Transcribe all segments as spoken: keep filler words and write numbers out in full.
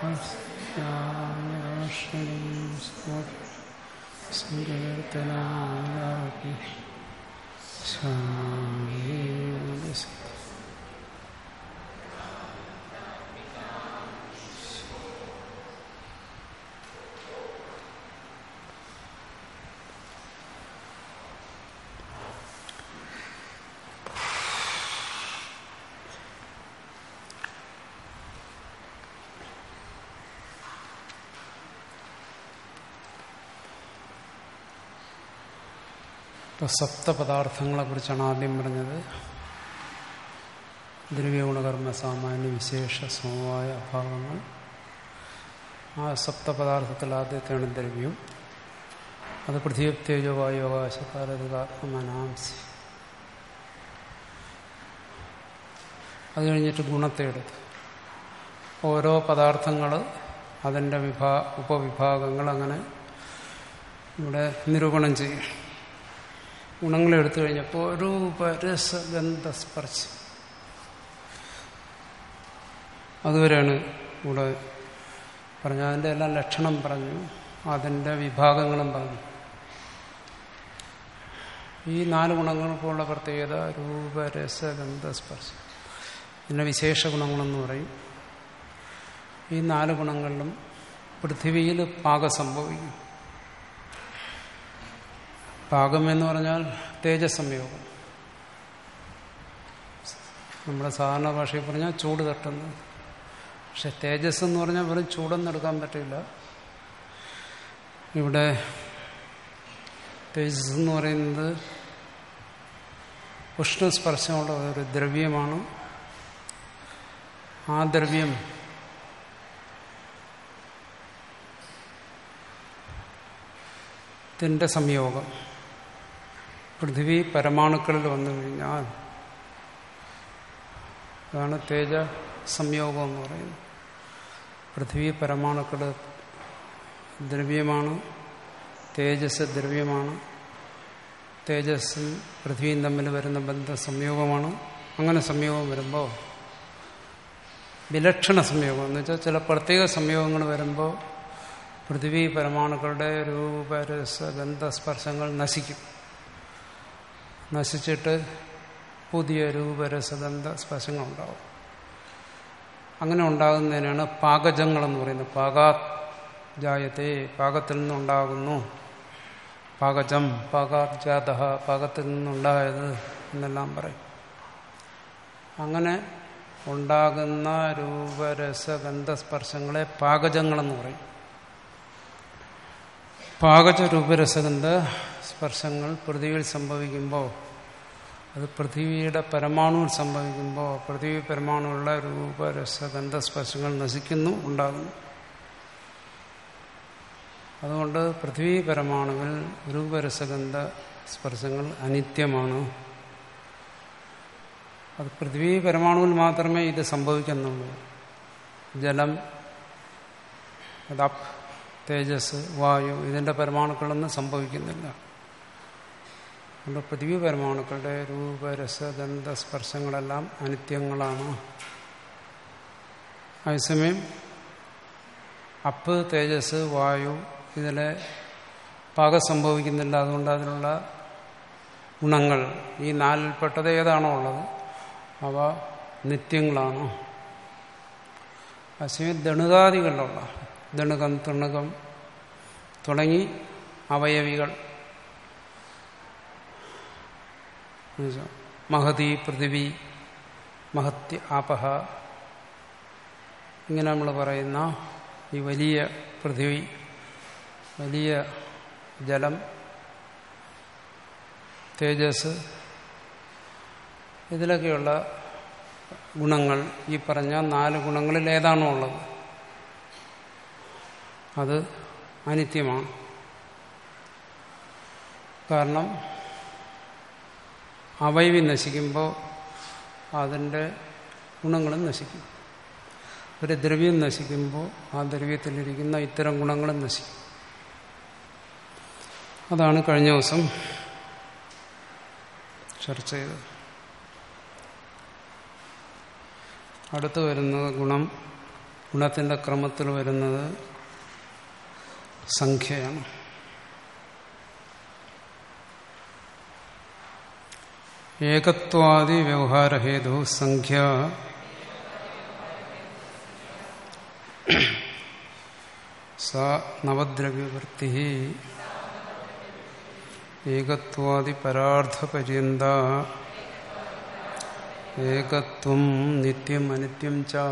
സങ്കീർത്തനാലാപി ശാന്തി. സപ്തപദാർത്ഥങ്ങളെ കുറിച്ചാണ് ആദ്യം പറഞ്ഞത്. ദ്രവ്യഗുണകർമ്മ സാമാന്യ വിശേഷ സമവായ അഭാവങ്ങൾ. ആ സപ്തപദാർത്ഥത്തിൽ ആദ്യത്തെയാണ് ദ്രവ്യം. അത് പൃഥ്വി തേജോ വായു ആകാശകാരകാത്മനാംസി. അത് കഴിഞ്ഞിട്ട് ഗുണത്തെ എടുത്തു. ഓരോ പദാർത്ഥങ്ങൾ അതിൻ്റെ വിഭാ ഉപവിഭാഗങ്ങൾ അങ്ങനെ ഇവിടെ നിരൂപണം ചെയ്യും. ഗുണങ്ങളെ എടുത്തു കഴിഞ്ഞപ്പോൾ രൂപ രസ ഗന്ധ സ്പർശം അതുവരെയാണ് ഇവിടെ പറഞ്ഞു. അതിൻ്റെ എല്ലാം ലക്ഷണം പറഞ്ഞു, അതിൻ്റെ വിഭാഗങ്ങളും പറഞ്ഞു. ഈ നാല് ഗുണങ്ങൾക്കുള്ള പ്രത്യേകത രൂപ രസ ഗന്ധ സ്പർശം. പിന്നെ വിശേഷ ഗുണങ്ങളെന്ന് പറയും. ഈ നാല് ഗുണങ്ങളിലും പൃഥിവിയിൽ പാകം സംഭവിക്കും. പാകം എന്ന് പറഞ്ഞാൽ തേജസ്സംയോഗം. നമ്മുടെ സാധാരണ ഭാഷയിൽ പറഞ്ഞാൽ ചൂട് തട്ടുന്നത്. പക്ഷെ തേജസ് എന്ന് പറഞ്ഞാൽ വെറും ചൂടൊന്നും എടുക്കാൻ പറ്റില്ല. ഇവിടെ തേജസ് എന്ന് പറയുന്നത് ഉഷ്ണസ്പർശമുള്ള ഒരു ദ്രവ്യമാണ്. ആ ദ്രവ്യം ത്തിൻ്റെ സംയോഗം പൃഥ്വി പരമാണുക്കളിൽ വന്നു കഴിഞ്ഞാൽ അതാണ് തേജ സംയോഗം എന്ന് പറയുന്നത്. പൃഥ്വി പരമാണുക്കൾ ദ്രവ്യമാണ്, തേജസ് ദ്രവ്യമാണ്. തേജസ്സും പൃഥ്വിയും തമ്മിൽ വരുന്ന ബന്ധ സംയോഗമാണ്. അങ്ങനെ സംയോഗം വരുമ്പോൾ വിലക്ഷണ സംയോഗം എന്ന് വെച്ചാൽ ചില പ്രത്യേക സംയോഗങ്ങൾ വരുമ്പോൾ പൃഥ്വി പരമാണുക്കളുടെ രൂപരസ ഗന്ധസ്പർശങ്ങൾ നശിക്കും. നശിച്ചിട്ട് പുതിയ രൂപരസഗന്ധ സ്പർശങ്ങൾ ഉണ്ടാവും. അങ്ങനെ ഉണ്ടാകുന്നതിനാണ് പാകജങ്ങളെന്ന് പറയുന്നത്. പാകാ ജായത്തെ, പാകത്തിൽ നിന്നുണ്ടാകുന്നു. പാകജം, പാകാജാത, പാകത്തിൽ നിന്നുണ്ടായത് എന്നെല്ലാം പറയും. അങ്ങനെ ഉണ്ടാകുന്ന രൂപരസഗന്ധസ്പർശങ്ങളെ പാകജങ്ങളെന്ന് പറയും. പാകജ രൂപരസഗന്ധ സ്പർശങ്ങൾ പൃഥ്വിയിൽ സംഭവിക്കുമ്പോൾ, അത് പൃഥ്വിയുടെ പരമാണുവിൽ സംഭവിക്കുമ്പോൾ പൃഥ്വി പരമാണുള്ള രൂപരസഗന്ധസ്പർശങ്ങൾ നശിക്കുന്നു, ഉണ്ടാകുന്നു. അതുകൊണ്ട് പൃഥ്വി പരമാണുവിൽ രൂപരസഗന്ധ സ്പർശങ്ങൾ അനിത്യമാണ്. അത് പൃഥ്വി പരമാണുവിൽ മാത്രമേ ഇത് സംഭവിക്കുന്നുള്ളൂ. ജലം, അപ്പ്, തേജസ്, വായു ഇതിൻ്റെ പരമാണുക്കളൊന്നും സംഭവിക്കുന്നില്ല. അതുകൊണ്ട് പൃഥ്വി പരമാണുക്കളുടെ രൂപരസഗന്ധ സ്പർശങ്ങളെല്ലാം അനിത്യങ്ങളാണ്. അതേസമയം അപ്പ്, തേജസ്, വായു ഇതിലെ പാകം സംഭവിക്കുന്നില്ല. അതുകൊണ്ട് അതിനുള്ള ഗുണങ്ങൾ ഈ നാലിൽപ്പെട്ടത് ഏതാണോ ഉള്ളത് അവ നിത്യങ്ങളാണ്. അതേസമയം ദണുകാദികളിലുള്ള ദണുകം, തൃണകം തുടങ്ങി അവയവികൾ, മഹതി, പൃഥിവി, മഹത്യ, ആപഹ, ഇങ്ങനെ നമ്മൾ പറയുന്ന ഈ വലിയ പൃഥിവി, വലിയ ജലം, തേജസ്, ഇതിലൊക്കെയുള്ള ഗുണങ്ങൾ, ഈ പറഞ്ഞ നാല് ഗുണങ്ങളിൽ ഏതാണോ ഉള്ളത് അത് അനിത്യമാണ്. കാരണം അവയവി നശിക്കുമ്പോൾ അതിൻ്റെ ഗുണങ്ങളും നശിക്കും. ഒരു ദ്രവ്യം നശിക്കുമ്പോൾ ആ ദ്രവ്യത്തിലിരിക്കുന്ന ഇത്തരം ഗുണങ്ങളും നശിക്കും. അതാണ് കഴിഞ്ഞ ദിവസം ചർച്ച ചെയ്തത്. അടുത്ത് വരുന്നത് ഗുണം ഗുണത്തിന്റെ ക്രമത്തിൽ വരുന്നത് സംഖ്യയാണ്. ഏകത്വാദി വ്യവഹാരഹേതു സംഖ്യ സ നവദ്രവ്യവൃത്തി ഏകത്വാദി പരാർത്ഥപര്യന്ത ഏകത്വം നിത്യം അനിത്യം ച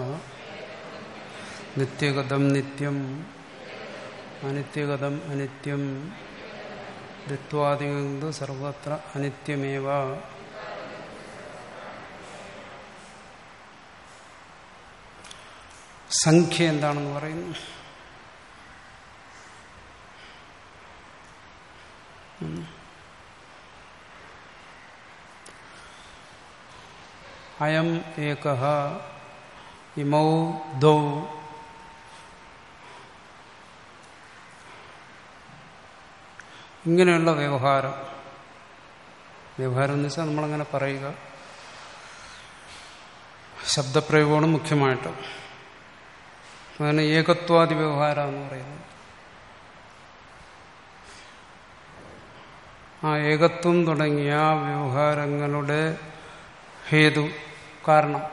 നിത്യഗതം നിത്യം അനിത്യഗതം അനിത്യം ദ്വിത്വാദിക് സർവത്ര അനിത്യമേവ. സംഖ്യ എന്താണെന്ന് പറയുന്നു. അയം ഏകഃ ഇമൗ ദ്വൗ ഇങ്ങനെയുള്ള വ്യവഹാരം. വ്യവഹാരം എന്ന് വെച്ചാൽ നമ്മളങ്ങനെ പറയുക, ശബ്ദപ്രയോഗമാണ് മുഖ്യമായിട്ട്. അങ്ങനെ ഏകത്വാദി വ്യവഹാരം എന്ന് പറയുന്നത്. ആ ഏകത്വം തുടങ്ങിയ വ്യവഹാരങ്ങളുടെ ഹേതു, കാരണം,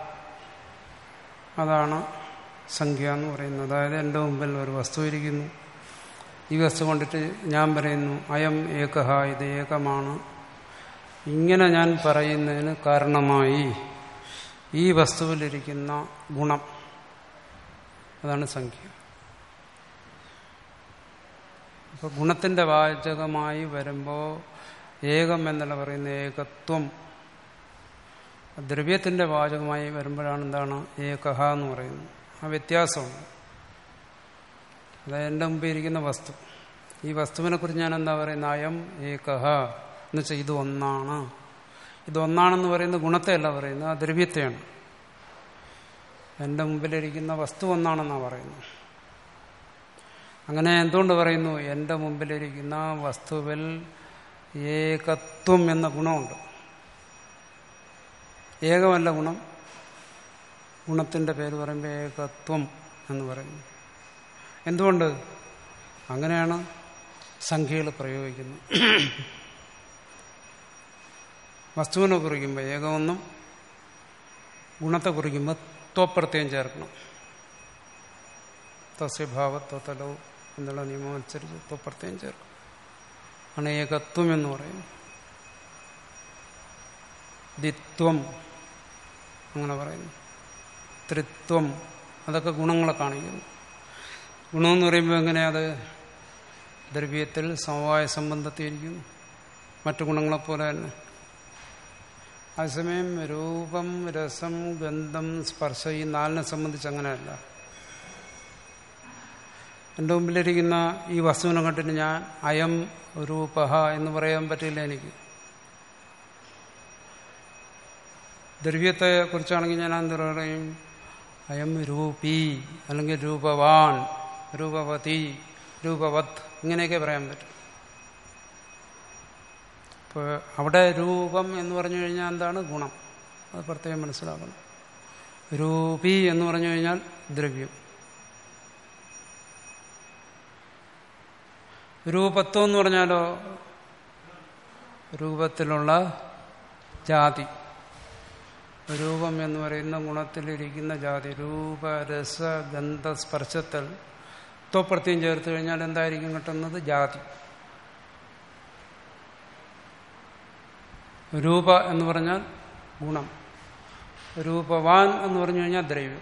അതാണ് സംഖ്യ എന്ന് പറയുന്നത്. അതായത് എൻ്റെ മുമ്പിൽ ഒരു വസ്തു ഇരിക്കുന്നു. ഈ വസ്തു കൊണ്ടിട്ട് ഞാൻ പറയുന്നു അയം ഏകഃ, ഇത് ഏകമാണ്. ഇങ്ങനെ ഞാൻ പറയുന്നതിന് കാരണമായി ഈ വസ്തുവിലിരിക്കുന്ന ഗുണം, അതാണ് സംഖ്യ. അപ്പോൾ ഗുണത്തിന്റെ വാചകമായി വരുമ്പോൾ ഏകം എന്നല്ല പറയുന്ന ഏകത്വം. ദ്രവ്യത്തിന്റെ വാചകമായി വരുമ്പോഴാണ് എന്താണ് ഏകഃ എന്ന് പറയുന്നത്. ആ വ്യത്യാസമുണ്ട്. അതായത് എൻ്റെ മുമ്പിൽ ഇരിക്കുന്ന വസ്തു, ഈ വസ്തുവിനെ കുറിച്ച് ഞാൻ എന്താ പറയുന്നത് അയം ഏകഃ എന്ന് വെച്ചാൽ ഇത് ഒന്നാണ്. ഇതൊന്നാണെന്ന് പറയുന്നത് ഗുണത്തെയല്ല പറയുന്നത്, ആ ദ്രവ്യത്തെയാണ്. എൻ്റെ മുമ്പിലിരിക്കുന്ന വസ്തു ഒന്നാണെന്നാണ് പറയുന്നത്. അങ്ങനെ എന്തുകൊണ്ട് പറയുന്നു? എൻ്റെ മുമ്പിലിരിക്കുന്ന വസ്തുവിൽ ഏകത്വം എന്ന ഗുണമുണ്ട്. ഏകമല്ല ഗുണം. ഗുണത്തിൻ്റെ പേര് പറയുമ്പോൾ ഏകത്വം എന്ന് പറയുന്നു. എന്തുകൊണ്ട്? അങ്ങനെയാണ് സംഖ്യകൾ പ്രയോഗിക്കുന്നത്. വസ്തുവിനെ കുറിക്കുമ്പോൾ ഏകമെന്നും ഗുണത്തെ കുറിക്കുമ്പോൾ ത്വപ്രത്യയം ചേർക്കണം. തസ്യഭാവത്വതലോ എന്നുള്ള നിയമം അനുസരിച്ച് ത്വപ്രത്യയം ചേർക്കണം. ആണ് ഏകത്വം എന്ന് പറയുന്നത്. ദ്വിത്വം അങ്ങനെ പറയുന്നു. ത്രിത്വം, അതൊക്കെ ഗുണങ്ങളെ കാണിക്കുന്നു. ഗുണമെന്ന് പറയുമ്പോൾ എങ്ങനെയത് ദ്രവ്യത്തിൽ സമവായ സംബന്ധത്തിയിരിക്കുന്നു, മറ്റു ഗുണങ്ങളെപ്പോലെ തന്നെ. അതേസമയം രൂപം, രസം, ഗന്ധം, സ്പർശം ഈ നാലിനെ സംബന്ധിച്ച് അങ്ങനെയല്ല. എൻ്റെ മുമ്പിലിരിക്കുന്ന ഈ വസ്തുവിനെ കണ്ടിട്ട് ഞാൻ അയം രൂപഹ എന്ന് പറയാൻ പറ്റില്ല എനിക്ക്. ദ്രവ്യത്തെ കുറിച്ചാണെങ്കിൽ ഞാൻ എന്ത് പറയും? അയം രൂപി, അല്ലെങ്കിൽ രൂപവാൻ, രൂപവതി, രൂപവത്, ഇങ്ങനെയൊക്കെ പറയാൻ പറ്റും. ഇപ്പോൾ അവിടെ രൂപം എന്ന് പറഞ്ഞു കഴിഞ്ഞാൽ എന്താണ്? ഗുണം. അത് പ്രത്യേകം മനസ്സിലാക്കണം. രൂപി എന്ന് പറഞ്ഞു കഴിഞ്ഞാൽ ദ്രവ്യം. രൂപത്വം എന്ന് പറഞ്ഞാലോ രൂപത്തിലുള്ള ജാതി. രൂപം എന്ന് പറയുന്ന ഗുണത്തിലിരിക്കുന്ന ജാതി. രൂപ, രസ, ഗന്ധ, സ്പർശത്തിൽ ത്വപ്രത്യം ചേർത്ത് കഴിഞ്ഞാൽ എന്തായിരിക്കും കിട്ടുന്നത്? ജാതി. രൂപ എന്ന് പറഞ്ഞാൽ ഗുണം. രൂപവാൻ എന്ന് പറഞ്ഞു കഴിഞ്ഞാൽ ദ്രവ്യം.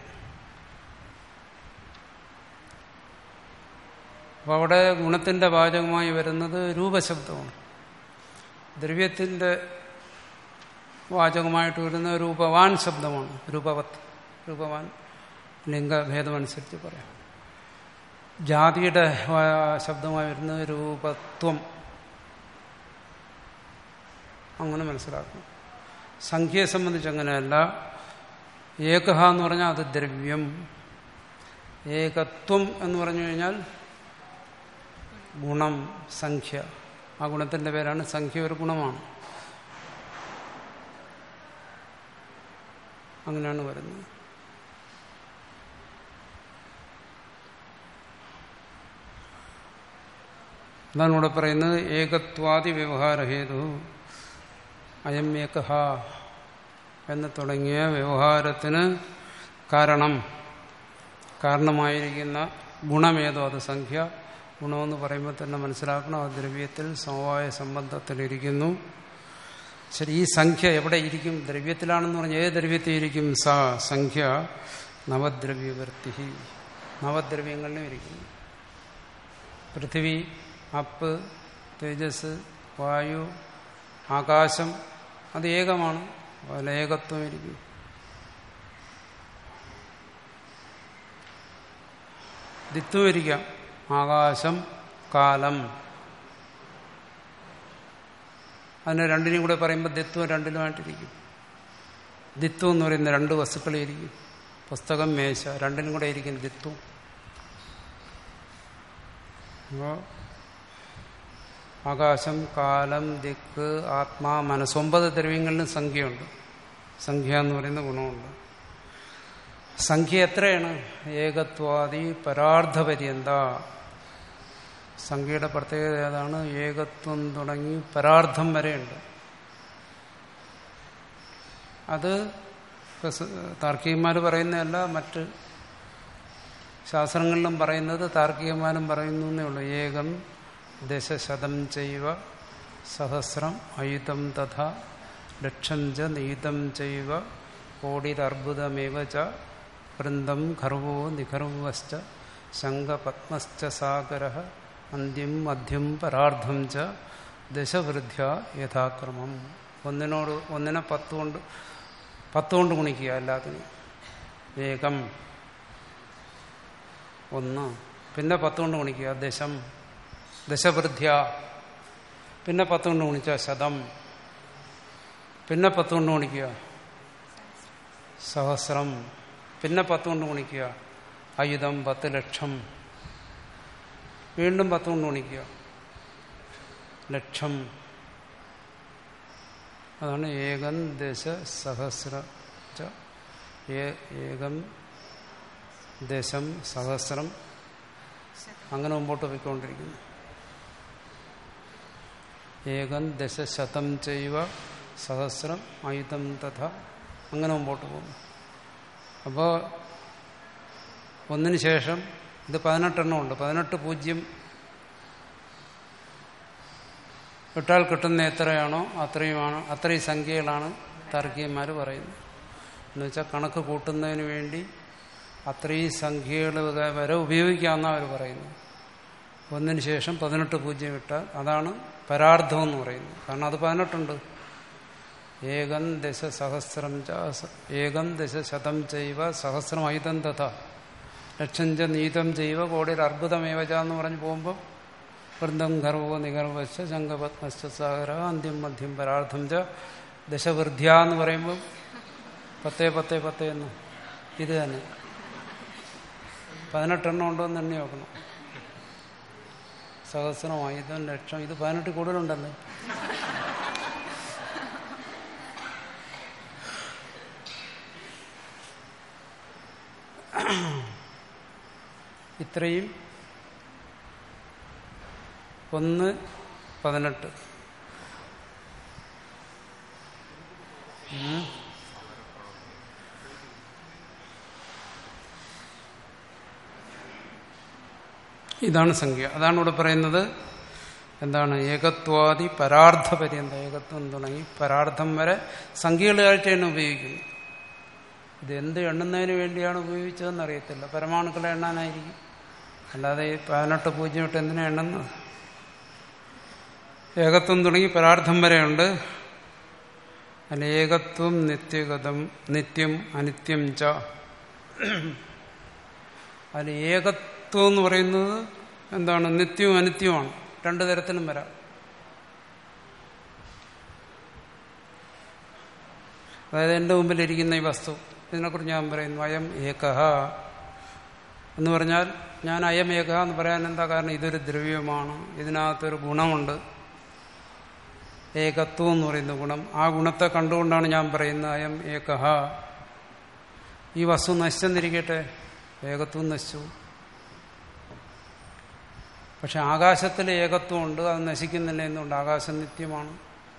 അപ്പോൾ അവിടെ ഗുണത്തിന്റെ വാചകമായി വരുന്നത് രൂപശബ്ദമാണ്. ദ്രവ്യത്തിന്റെ വാചകമായിട്ട് വരുന്ന രൂപവാൻ ശബ്ദമാണ്. രൂപവത്, രൂപവാൻ ലിംഗഭേദമനുസരിച്ച് പറയാം. ജാതിയുടെ ശബ്ദമായി വരുന്നത് രൂപത്വം. അങ്ങനെ മനസ്സിലാക്കണം. സംഖ്യയെ സംബന്ധിച്ച് അങ്ങനെയല്ല. ഏകഹ എന്ന് പറഞ്ഞാൽ അത് ദ്രവ്യം. ഏകത്വം എന്ന് പറഞ്ഞു കഴിഞ്ഞാൽ ഗുണം, സംഖ്യ. ആ ഗുണത്തിന്റെ പേരാണ് സംഖ്യ. ഒരു ഗുണമാണ്. അങ്ങനെയാണ് വരുന്നത്. അതാണ് ഇവിടെ പറയുന്നത് ഏകത്വാദി വ്യവഹാരഹേതു അയം ഏകഹ എന്ന് തുടങ്ങിയ വ്യവഹാരത്തിന് കാരണം കാരണമായിരിക്കുന്ന ഗുണമേതോ അത് സംഖ്യ. ഗുണമെന്ന് പറയുമ്പോൾ തന്നെ മനസ്സിലാക്കണം ആ ദ്രവ്യത്തിൽ സമവായ സംബന്ധത്തിലിരിക്കുന്നു. ശരി, ഈ സംഖ്യ എവിടെ ഇരിക്കും? ദ്രവ്യത്തിലാണെന്ന് പറഞ്ഞാൽ ഏത് ദ്രവ്യത്തിൽ ഇരിക്കും? സ സംഖ്യ നവദ്രവ്യവൃത്തി, നവദ്രവ്യങ്ങളിലും ഇരിക്കുന്നു. പൃഥിവി, അപ്പ്, തേജസ്, വായു, ആകാശം അത് ഏകമാണ്. അതിൽ ഏകത്വം ഇരിക്കും. ദിത്വം ഇരിക്കാം. ആകാശം, കാലം, അതിനെ രണ്ടിനും കൂടെ പറയുമ്പോൾ ദിത്വം രണ്ടിലുമായിട്ടിരിക്കും. ദിത്വം എന്ന് പറയുന്ന രണ്ട് വസ്തുക്കളിരിക്കും. പുസ്തകം, മേശ, രണ്ടിനും കൂടെ ഇരിക്കും ദിത്വം. അപ്പോൾ ആകാശം, കാലം, ദിക്ക്, ആത്മാ, മനസ്സ്, ഒമ്പത് ദ്രവ്യങ്ങളിലും സംഖ്യയുണ്ട്. സംഖ്യ എന്ന് പറയുന്ന ഗുണമുണ്ട്. സംഖ്യ എത്രയാണ്? ഏകത്വാദി പരാർദ്ധപര്യന്ത. സംഖ്യയുടെ പ്രത്യേകത ഏതാണ്? ഏകത്വം തുടങ്ങി പരാർദ്ധം വരെയുണ്ട്. അത് താർക്കികന്മാർ പറയുന്നതല്ല, മറ്റ് ശാസ്ത്രങ്ങളിലും പറയുന്നത് താർക്കികന്മാരും പറയുന്നു എന്നേ ഉള്ളൂ. ഏകം ദശശതം ചൈവ സഹസ്രം അയുതം തഥാ ലക്ഷം ച നീതം ചൈവ കോടിരർബുദമേവ ച വൃന്ദം ഖർവോ നിഖർവശ്ച ശംഖപത്മശ്ച സാഗരഃ അന്ത്യം മധ്യം പരാർദ്ധം ച ദശവൃദ്ധ്യ യഥാക്രമം. ഒന്നിനോട് ഒന്നിനെ പത്തുകൊണ്ട് പത്തുകൊണ്ട് ഗുണിക്കുക. എല്ലാത്തിനും ഏകം ഒന്ന്, പിന്നെ പത്തുകൊണ്ട് ഗുണിക്കുക ദശം, ദശവൃദ്ധ്യ, പിന്നെ പത്തുകൊണ്ട് ഗുണിച്ച ശതം, പിന്നെ പത്തുകൊണ്ട് ഗുണിക്കുക സഹസ്രം, പിന്നെ പത്തുകൊണ്ട് ഗുണിക്കുക അയുധം, പത്ത് ലക്ഷം, വീണ്ടും പത്തുകൊണ്ട് ഗുണിക്കുക ലക്ഷം. അതാണ് ഏകം ദശ സഹസ്ര ച ഏകം ദശം സഹസ്രം, അങ്ങനെ മുമ്പോട്ട് പോയിക്കൊണ്ടിരിക്കുന്നു. ഏകം ദശശതം ചൈവ സഹസ്രം അയുധം തഥ, അങ്ങനെ മുമ്പോട്ട് പോകുന്നു. അപ്പോൾ ഒന്നിനു ശേഷം ഇത് പതിനെട്ടെണ്ണം ഉണ്ട്. പതിനെട്ട് പൂജ്യം ഇട്ടാൽ കിട്ടുന്ന എത്രയാണോ അത്രയുമാണ്, അത്രയും സംഖ്യകളാണ് താർക്കികന്മാർ പറയുന്നത്. എന്നുവെച്ചാൽ കണക്ക് കൂട്ടുന്നതിന് വേണ്ടി അത്രയും സംഖ്യകൾ വരെ ഉപയോഗിക്കാമെന്നാണ് അവർ പറയുന്നത്. ഒന്നിനു ശേഷം പതിനെട്ട് പൂജ്യം ഇട്ടാൽ അതാണ് പരാർദ്ധം എന്ന് പറയുന്നത്. കാരണം അത് പതിനെട്ടുണ്ട്. ഏകം ദശ സഹസ്രം ച ഏകം ദശ ശതം ചൈവ സഹസ്രം ഐതം തഥ ലക്ഷം ച നീതം ചൈവ കോടിയിൽ അർബുദമേവച എന്ന് പറഞ്ഞ് പോകുമ്പോൾ വൃന്ദം ഗർവോ നിഗർവശ്ച ശംഖപത്മശ്ച സാഗര അന്ത്യം മധ്യം പരാർദ്ധം ച ദശവൃദ്ധ്യ എന്ന് പറയുമ്പോൾ പത്തേ പത്തേ പത്തേ എന്ന് ഇത് തന്നെ പതിനെട്ടെണ്ണം ഉണ്ടോ എന്ന് എണ്ണി നോക്കണം. സഹസ്രം ആയിരം ലക്ഷം, ഇത് പതിനെട്ട് കൂടുതലുണ്ടല്ലോ. ഇത്രയും ഒന്ന് പതിനെട്ട് ഇതാണ് സംഖ്യ. അതാണ് ഇവിടെ പറയുന്നത്. എന്താണ്? ഏകത്വാദി പരാർദ്ധ പര്യന്ത, ഏകത്വം തുടങ്ങി പരാർദ്ധം വരെ സംഖ്യകളായിട്ട് തന്നെ ഉപയോഗിക്കുന്നു. ഇത് എന്ത് എണ്ണുന്നതിന് വേണ്ടിയാണ് ഉപയോഗിച്ചതെന്ന് അറിയത്തില്ല. പരമാണുക്കളെ എണ്ണാനായിരിക്കും, അല്ലാതെ ഈ പതിനെട്ട് പൂജ്യം ഇട്ട് എന്തിനാ എണ്ണുന്നത്? ഏകത്വം തുടങ്ങി പരാർദ്ധം വരെയുണ്ട്. അല്ല, ഏകത്വം നിത്യഗതം നിത്യം അനിത്യം ച. അതിൽ ഏകത്വം എന്ന് പറയുന്നത് എന്താണ്? നിത്യവും അനിത്യവുമാണ്. രണ്ടു തരത്തിലും വരാം. അതായത് എൻ്റെ മുമ്പിലിരിക്കുന്ന ഈ വസ്തു, ഇതിനെക്കുറിച്ച് ഞാൻ പറയുന്നു അയം ഏകഹ എന്ന് പറഞ്ഞാൽ ഞാൻ അയം ഏകഹ എന്ന് പറയാൻ എന്താ കാരണം? ഇതൊരു ദ്രവ്യമാണ്, ഇതിനകത്തൊരു ഗുണമുണ്ട്, ഏകത്വം എന്ന് പറയുന്ന ഗുണം. ആ ഗുണത്തെ കണ്ടുകൊണ്ടാണ് ഞാൻ പറയുന്നത് അയം ഏകഹ. ഈ വസ്തു നശിച്ചെന്നിരിക്കട്ടെ, ഏകത്വം നശിച്ചു. പക്ഷെ ആകാശത്തിൽ ഏകത്വമുണ്ട്, അത് നശിക്കുന്നില്ല. എന്തുകൊണ്ട്? ആകാശം നിത്യമാണ്.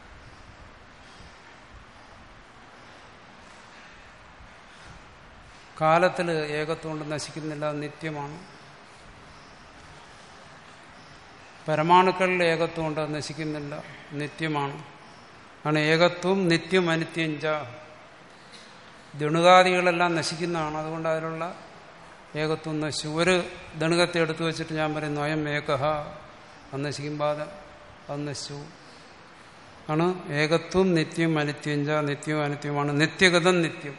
കാലത്തിൽ ഏകത്വമുണ്ട്, നശിക്കുന്നില്ല, അത് നിത്യമാണ്. പരമാണുക്കളിൽ ഏകത്വമുണ്ട്, അത് നശിക്കുന്നില്ല, നിത്യമാണ്. ആണ് ഏകത്വം നിത്യം അനിത്യം ച. ദണുകാദികളെല്ലാം നശിക്കുന്നതാണ്. അതുകൊണ്ട് അതിലുള്ള ഏകത്വം നശിച്ചു. ഒരു ദണുകത്തെ എടുത്തു വെച്ചിട്ട് ഞാൻ പറയുന്നു അയം ഏകഹ, അത് നശിക്കുമ്പോൾ അത് അത് നശിച്ചു. ആണ് ഏകത്വം നിത്യം അനിത്യം ച. നിത്യവും അനിത്യമാണ്. നിത്യഗതം നിത്യം.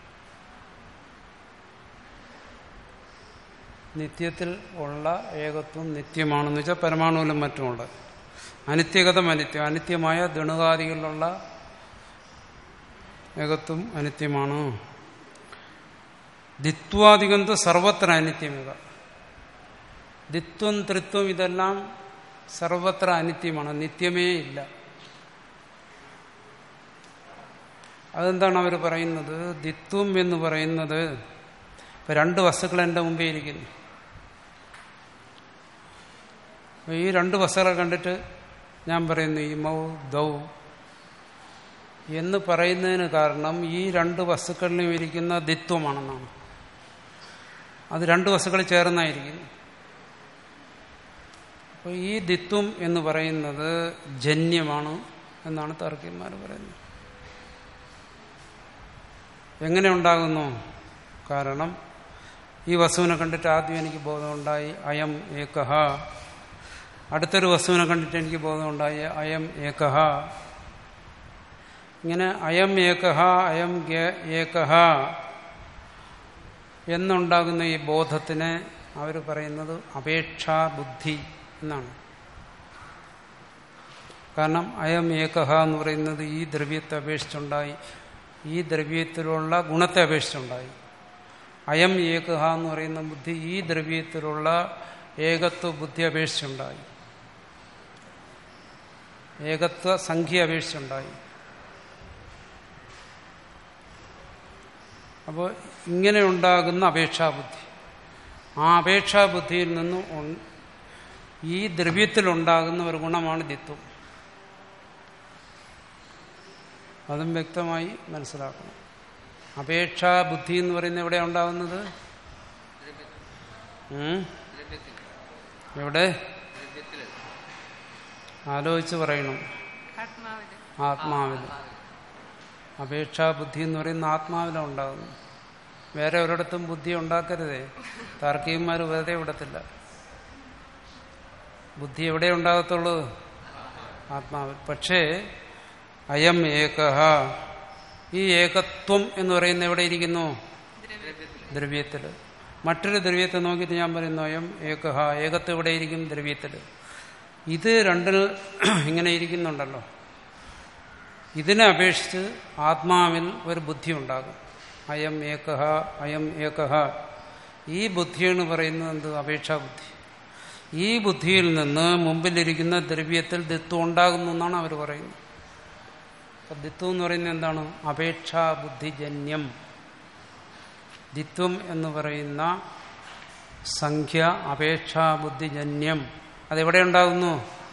നിത്യത്തിൽ ഉള്ള ഏകത്വം നിത്യമാണെന്ന് വെച്ചാൽ പരമാണുവിലും മറ്റുമുണ്ട്. അനിത്യഗതം അനിത്യം. അനിത്യമായ ദണുകാദികളിലുള്ള ഏകത്വം അനിത്യമാണ്. ദിത്വാദികന്ത് സർവത്ര അനിത്യമേക. ദിത്വം ത്രിത്വം ഇതെല്ലാം സർവത്ര അനിത്യമാണ്, നിത്യമേ ഇല്ല. അതെന്താണ് അവർ പറയുന്നത്? ദിത്വം എന്ന് പറയുന്നത്, ഇപ്പൊ രണ്ട് വസ്തുക്കൾ എൻ്റെ മുമ്പേ ഇരിക്കുന്നു. ഈ രണ്ട് വസ്തുക്കളെ കണ്ടിട്ട് ഞാൻ പറയുന്നു ഈ മൗ ദൗ എന്ന് പറയുന്നതിന് കാരണം ഈ രണ്ട് വസ്തുക്കളിലും ഇരിക്കുന്ന ദിത്വമാണെന്നാണ്. അത് രണ്ട് വസ്തുക്കൾ ചേർന്നായിരിക്കുന്നു. അപ്പോൾ ഈ ദിത്വം എന്ന് പറയുന്നത് ജന്യമാണ് എന്നാണ് താർക്കികന്മാർ പറയുന്നത്. എങ്ങനെ ഉണ്ടാകുന്നു? കാരണം ഈ വസ്തുവിനെ കണ്ടിട്ട് ആദ്യം എനിക്ക് ബോധമുണ്ടായി അയം ഏകഹ. അടുത്തൊരു വസ്തുവിനെ കണ്ടിട്ട് എനിക്ക് ബോധമുണ്ടായി അയം ഏകഹ. ഇങ്ങനെ അയം ഏകഹ അയം ഏകഹ എന്നുണ്ടാകുന്ന ഈ ബോധത്തിനെ അവർ പറയുന്നത് അപേക്ഷാ ബുദ്ധി എന്നാണ്. കാരണം അയം ഏകഹ എന്ന് പറയുന്നത് ഈ ദ്രവ്യത്തെ അപേക്ഷിച്ചുണ്ടായി, ഈ ദ്രവ്യത്തിലുള്ള ഗുണത്തെ അപേക്ഷിച്ചുണ്ടായി. അയം ഏകഹ എന്ന് പറയുന്ന ബുദ്ധി ഈ ദ്രവ്യത്തിലുള്ള ഏകത്വ ബുദ്ധി അപേക്ഷിച്ചുണ്ടായി, ഏകത്വ സംഖ്യ അപേക്ഷിച്ചുണ്ടായി. അപ്പോൾ ഇങ്ങനെ ഉണ്ടാകുന്ന അപേക്ഷാബുദ്ധി, ആ അപേക്ഷാബുദ്ധിയിൽ നിന്നും ഈ ദ്രവ്യത്തിലുണ്ടാകുന്ന ഒരു ഗുണമാണ് ദിത്വം. അതും വ്യക്തമായി മനസ്സിലാക്കണം. അപേക്ഷാബുദ്ധി എന്ന് പറയുന്നത് എവിടെയാണ് ഉണ്ടാകുന്നത്? എവിടെ? ആലോചിച്ച് പറയണം. ആത്മാവിൽ. അപേക്ഷാബുദ്ധി എന്ന് പറയുന്ന ആത്മാവിലാണ് ഉണ്ടാകുന്നത്. വേറെ ഒരിടത്തും ബുദ്ധി ഉണ്ടാക്കരുതേ. താർക്കികന്മാർ വെറുതെ വിടത്തില്ല. ബുദ്ധി എവിടെ ഉണ്ടാകത്തുള്ളൂ? ആത്മാവിൽ. പക്ഷേ അയം ഏകഹ, ഈ ഏകത്വം എന്ന് പറയുന്ന എവിടെ ഇരിക്കുന്നു? ദ്രവ്യത്തിൽ. മറ്റൊരു ദ്രവ്യത്തെ നോക്കിയിട്ട് ഞാൻ പറയുന്നു അയം ഏകഹ, ഏകത്വം എവിടെ ഇരിക്കും? ദ്രവ്യത്തിൽ. ഇത് രണ്ടിന് ഇങ്ങനെ ഇരിക്കുന്നുണ്ടല്ലോ. ഇതിനെ അപേക്ഷിച്ച് ആത്മാവിൽ ഒരു ബുദ്ധി ഉണ്ടാകും. അയം ഏകഹ അയം ഏകഹ. ഈ ബുദ്ധിയാണ് പറയുന്നത് എന്ത്? അപേക്ഷാബുദ്ധി. ഈ ബുദ്ധിയിൽ നിന്ന് മുമ്പിലിരിക്കുന്ന ദ്രവ്യത്തിൽ ദിത്വം ഉണ്ടാകുന്നു എന്നാണ് അവർ പറയുന്നത്. അപ്പൊ ദിത്വം എന്ന് പറയുന്നത് എന്താണ്? അപേക്ഷാബുദ്ധിജന്യം. ദിത്വം എന്ന് പറയുന്ന സംഖ്യ അപേക്ഷാബുദ്ധിജന്യം. അതെവിടെ ഉണ്ടാകുന്നു?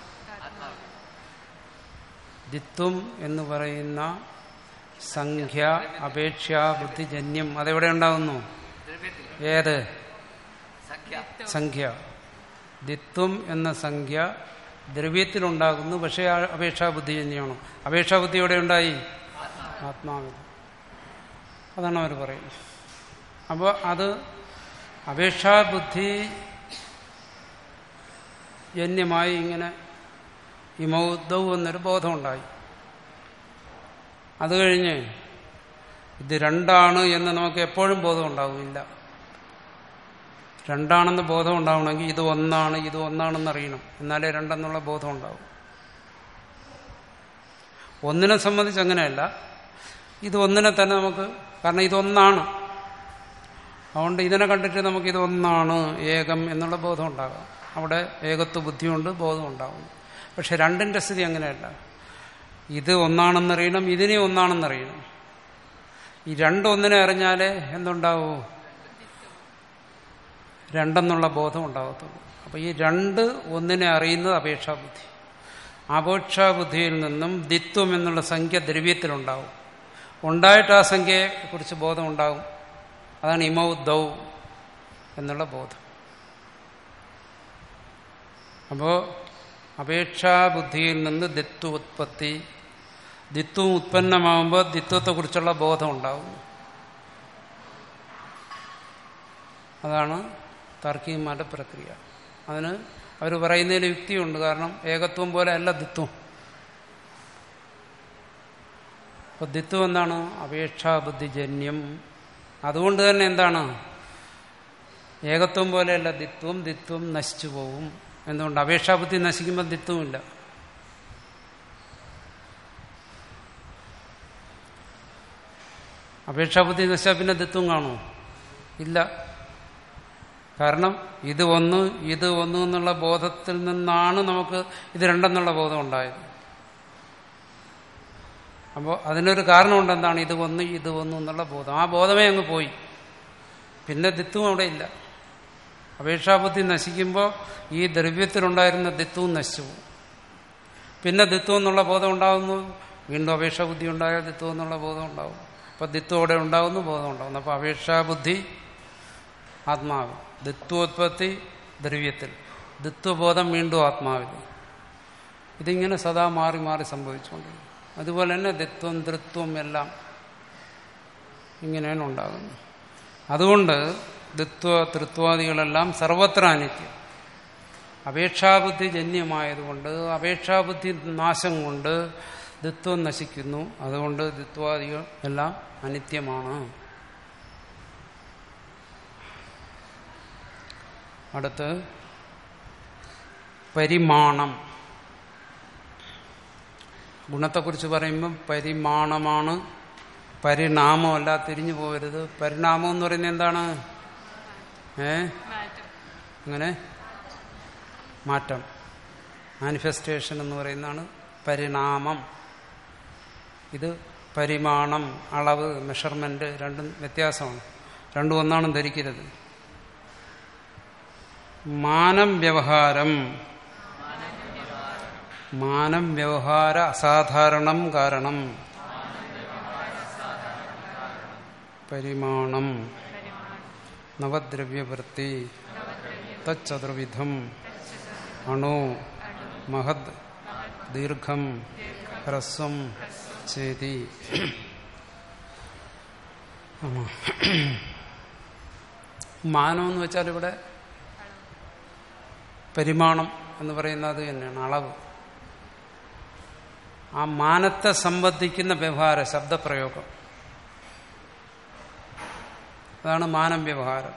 ദിത്വം എന്ന് പറയുന്ന സംഖ്യ അപേക്ഷാബുദ്ധിജന്യം. അതെവിടെ ഉണ്ടാകുന്നു? ഏത് സംഖ്യ? ദിത്വം എന്ന സംഖ്യ ദ്രവ്യത്തിലുണ്ടാകുന്നു. പക്ഷേ അപേക്ഷാബുദ്ധിജന്യമാണ്. അപേക്ഷാബുദ്ധി എവിടെ ഉണ്ടായി? ആത്മാവിൽ. അതാണ് അവർ പറയുന്നത്. അപ്പോൾ അത് അപേക്ഷാബുദ്ധി ജന്യമായി ഇങ്ങനെ ഇമൗദൗ എന്നൊരു ബോധമുണ്ടായി. അത് കഴിഞ്ഞ് ഇത് രണ്ടാണ് എന്ന് നമുക്ക് എപ്പോഴും ബോധം ഉണ്ടാവില്ല. രണ്ടാണെന്ന് ബോധം ഉണ്ടാവണമെങ്കിൽ ഇത് ഒന്നാണ്, ഇത് ഒന്നാണെന്ന് അറിയണം. എന്നാലേ രണ്ടെന്നുള്ള ബോധം ഉണ്ടാവും. ഒന്നിനെ സംബന്ധിച്ച് അങ്ങനെയല്ല. ഇത് ഒന്നിനെ തന്നെ നമുക്ക്, കാരണം ഇതൊന്നാണ്, അതുകൊണ്ട് ഇതിനെ കണ്ടിട്ട് നമുക്ക് ഇതൊന്നാണ്, ഏകം എന്നുള്ള ബോധം ഉണ്ടാകാം. അവിടെ ഏകത്വ ബുദ്ധിയുണ്ട്, ബോധം ഉണ്ടാകും. പക്ഷെ രണ്ടിന്റെ സ്ഥിതി അങ്ങനെയല്ല. ഇത് ഒന്നാണെന്നറിയണം, ഇതിനെ ഒന്നാണെന്നറിയണം. ഈ രണ്ടൊന്നിനെ അറിഞ്ഞാലേ എന്തുണ്ടാവൂ? രണ്ടെന്നുള്ള ബോധം ഉണ്ടാകത്തുള്ളൂ. അപ്പോൾ ഈ രണ്ട് ഒന്നിനെ അറിയുന്നത് അപേക്ഷാബുദ്ധി. അപേക്ഷാബുദ്ധിയിൽ നിന്നും ദിത്വം എന്നുള്ള സംഖ്യ ദ്രവ്യത്തിലുണ്ടാവും. ഉണ്ടായിട്ട് ആ സംഖ്യയെക്കുറിച്ച് ബോധം ഉണ്ടാകും. അതാണ് ഇമൗ ദൗ എന്നുള്ള ബോധം. അപ്പോൾ അപേക്ഷാബുദ്ധിയിൽ നിന്ന് ദിത്വ ഉത്പത്തി, ദിത്വം ഉത്പന്നമാകുമ്പോൾ ദിത്വത്തെക്കുറിച്ചുള്ള ബോധം ഉണ്ടാകും. അതാണ് താർക്കികന്മാരുടെ പ്രക്രിയ. അതിന് അവർ പറയുന്നതിൽ യുക്തിയുണ്ട്. കാരണം ഏകത്വം പോലെ അല്ല ദിത്വം. അപ്പൊ ദിത്വം എന്താണ്? അപേക്ഷാബുദ്ധിജന്യം. അതുകൊണ്ട് തന്നെ എന്താണ്? ഏകത്വം പോലെയല്ല ദിത്വം. ദിത്വം നശിച്ചു പോകും. എന്തുകൊണ്ട്? അപേക്ഷാബുദ്ധി നശിക്കുമ്പോൾ ദിത്വമില്ല. അപേക്ഷാബുദ്ധി നശിച്ചാൽ പിന്നെ ദിത്വം കാണുമോ? ഇല്ല. കാരണം ഇത് ഒന്ന് ഇത് ഒന്ന് എന്നുള്ള ബോധത്തിൽ നിന്നാണ് നമുക്ക് ഇത് രണ്ടെന്നുള്ള ബോധം ഉണ്ടായത്. അപ്പോൾ അതിനൊരു കാരണമുണ്ട്. എന്താണ്? ഇത് ഒന്ന് ഇത് ഒന്ന് എന്നുള്ള ബോധം. ആ ബോധമേ അങ്ങ് പോയി. പിന്നെ ദിത്വം അവിടെ ഇല്ല. അപേക്ഷാബുദ്ധി നശിക്കുമ്പോൾ ഈ ദ്രവ്യത്തിലുണ്ടായിരുന്ന ദിത്വവും നശിച്ചു പോകും. പിന്നെ ദിത്വം എന്നുള്ള ബോധം ഉണ്ടാകുന്നു. വീണ്ടും അപേക്ഷാബുദ്ധി ഉണ്ടായാൽ ദിത്വം എന്നുള്ള ബോധം ഉണ്ടാകും. അപ്പോൾ ദിത്വം അവിടെ ഉണ്ടാകുന്നു, ബോധം ഉണ്ടാകുന്നു. അപ്പോൾ അപേക്ഷാബുദ്ധി ആത്മാവ്, ദിത്വോത്പത്തി ദ്രവ്യത്തിൽ, ദിത്വബോധം വീണ്ടും ആത്മാവിൽ. ഇതിങ്ങനെ സദാ മാറി മാറി സംഭവിച്ചുകൊണ്ടിരിക്കും. അതുപോലെ തന്നെ ദിത്വം ധൃത്വം എല്ലാം ഇങ്ങനെയാണ് ഉണ്ടാകുന്നത്. അതുകൊണ്ട് ദിത്വ തൃത്വാദികളെല്ലാം സർവത്ര അനിത്യം. അപേക്ഷാബുദ്ധി ജന്യമായതുകൊണ്ട് അപേക്ഷാബുദ്ധി നാശം കൊണ്ട് ദിത്വം നശിക്കുന്നു. അതുകൊണ്ട് ദിത്വാദികൾ എല്ലാം അനിത്യമാണ്. അടുത്ത് പരിമാണം. ഗുണത്തെക്കുറിച്ച് പറയുമ്പം പരിമാണമാണ്, പരിണാമമല്ല. തിരിഞ്ഞു പോകരുത്. പരിണാമം എന്ന് പറയുന്നത് എന്താണ്? ഏ അങ്ങനെ മാറ്റം, മാനിഫെസ്റ്റേഷൻ എന്ന് പറയുന്നതാണ് പരിണാമം. ഇത് പരിമാണം, അളവ്, മെഷർമെന്റ് രണ്ടും വ്യത്യാസമാണ്. രണ്ടും ഒന്നാണെന്ന് ധരിക്കരുത്. മാനം വ്യവഹാരം, മാനം വ്യവഹാര അസാധാരണം കാരണം പരിമാണം. നവദ്രവ്യവൃത്തി തച്ചതുർവിധം അണു മഹദ് ദീർഘം ഹ്രസ്വം ചേതി. മാനം എന്ന് വെച്ചാൽ ഇവിടെ പരിമാണം എന്ന് പറയുന്നത് തന്നെയാണ്, അളവ്. ആ മാനത്തെ സംബന്ധിക്കുന്ന വ്യവഹാര ശബ്ദപ്രയോഗം, അതാണ് മാനം വ്യവഹാരം.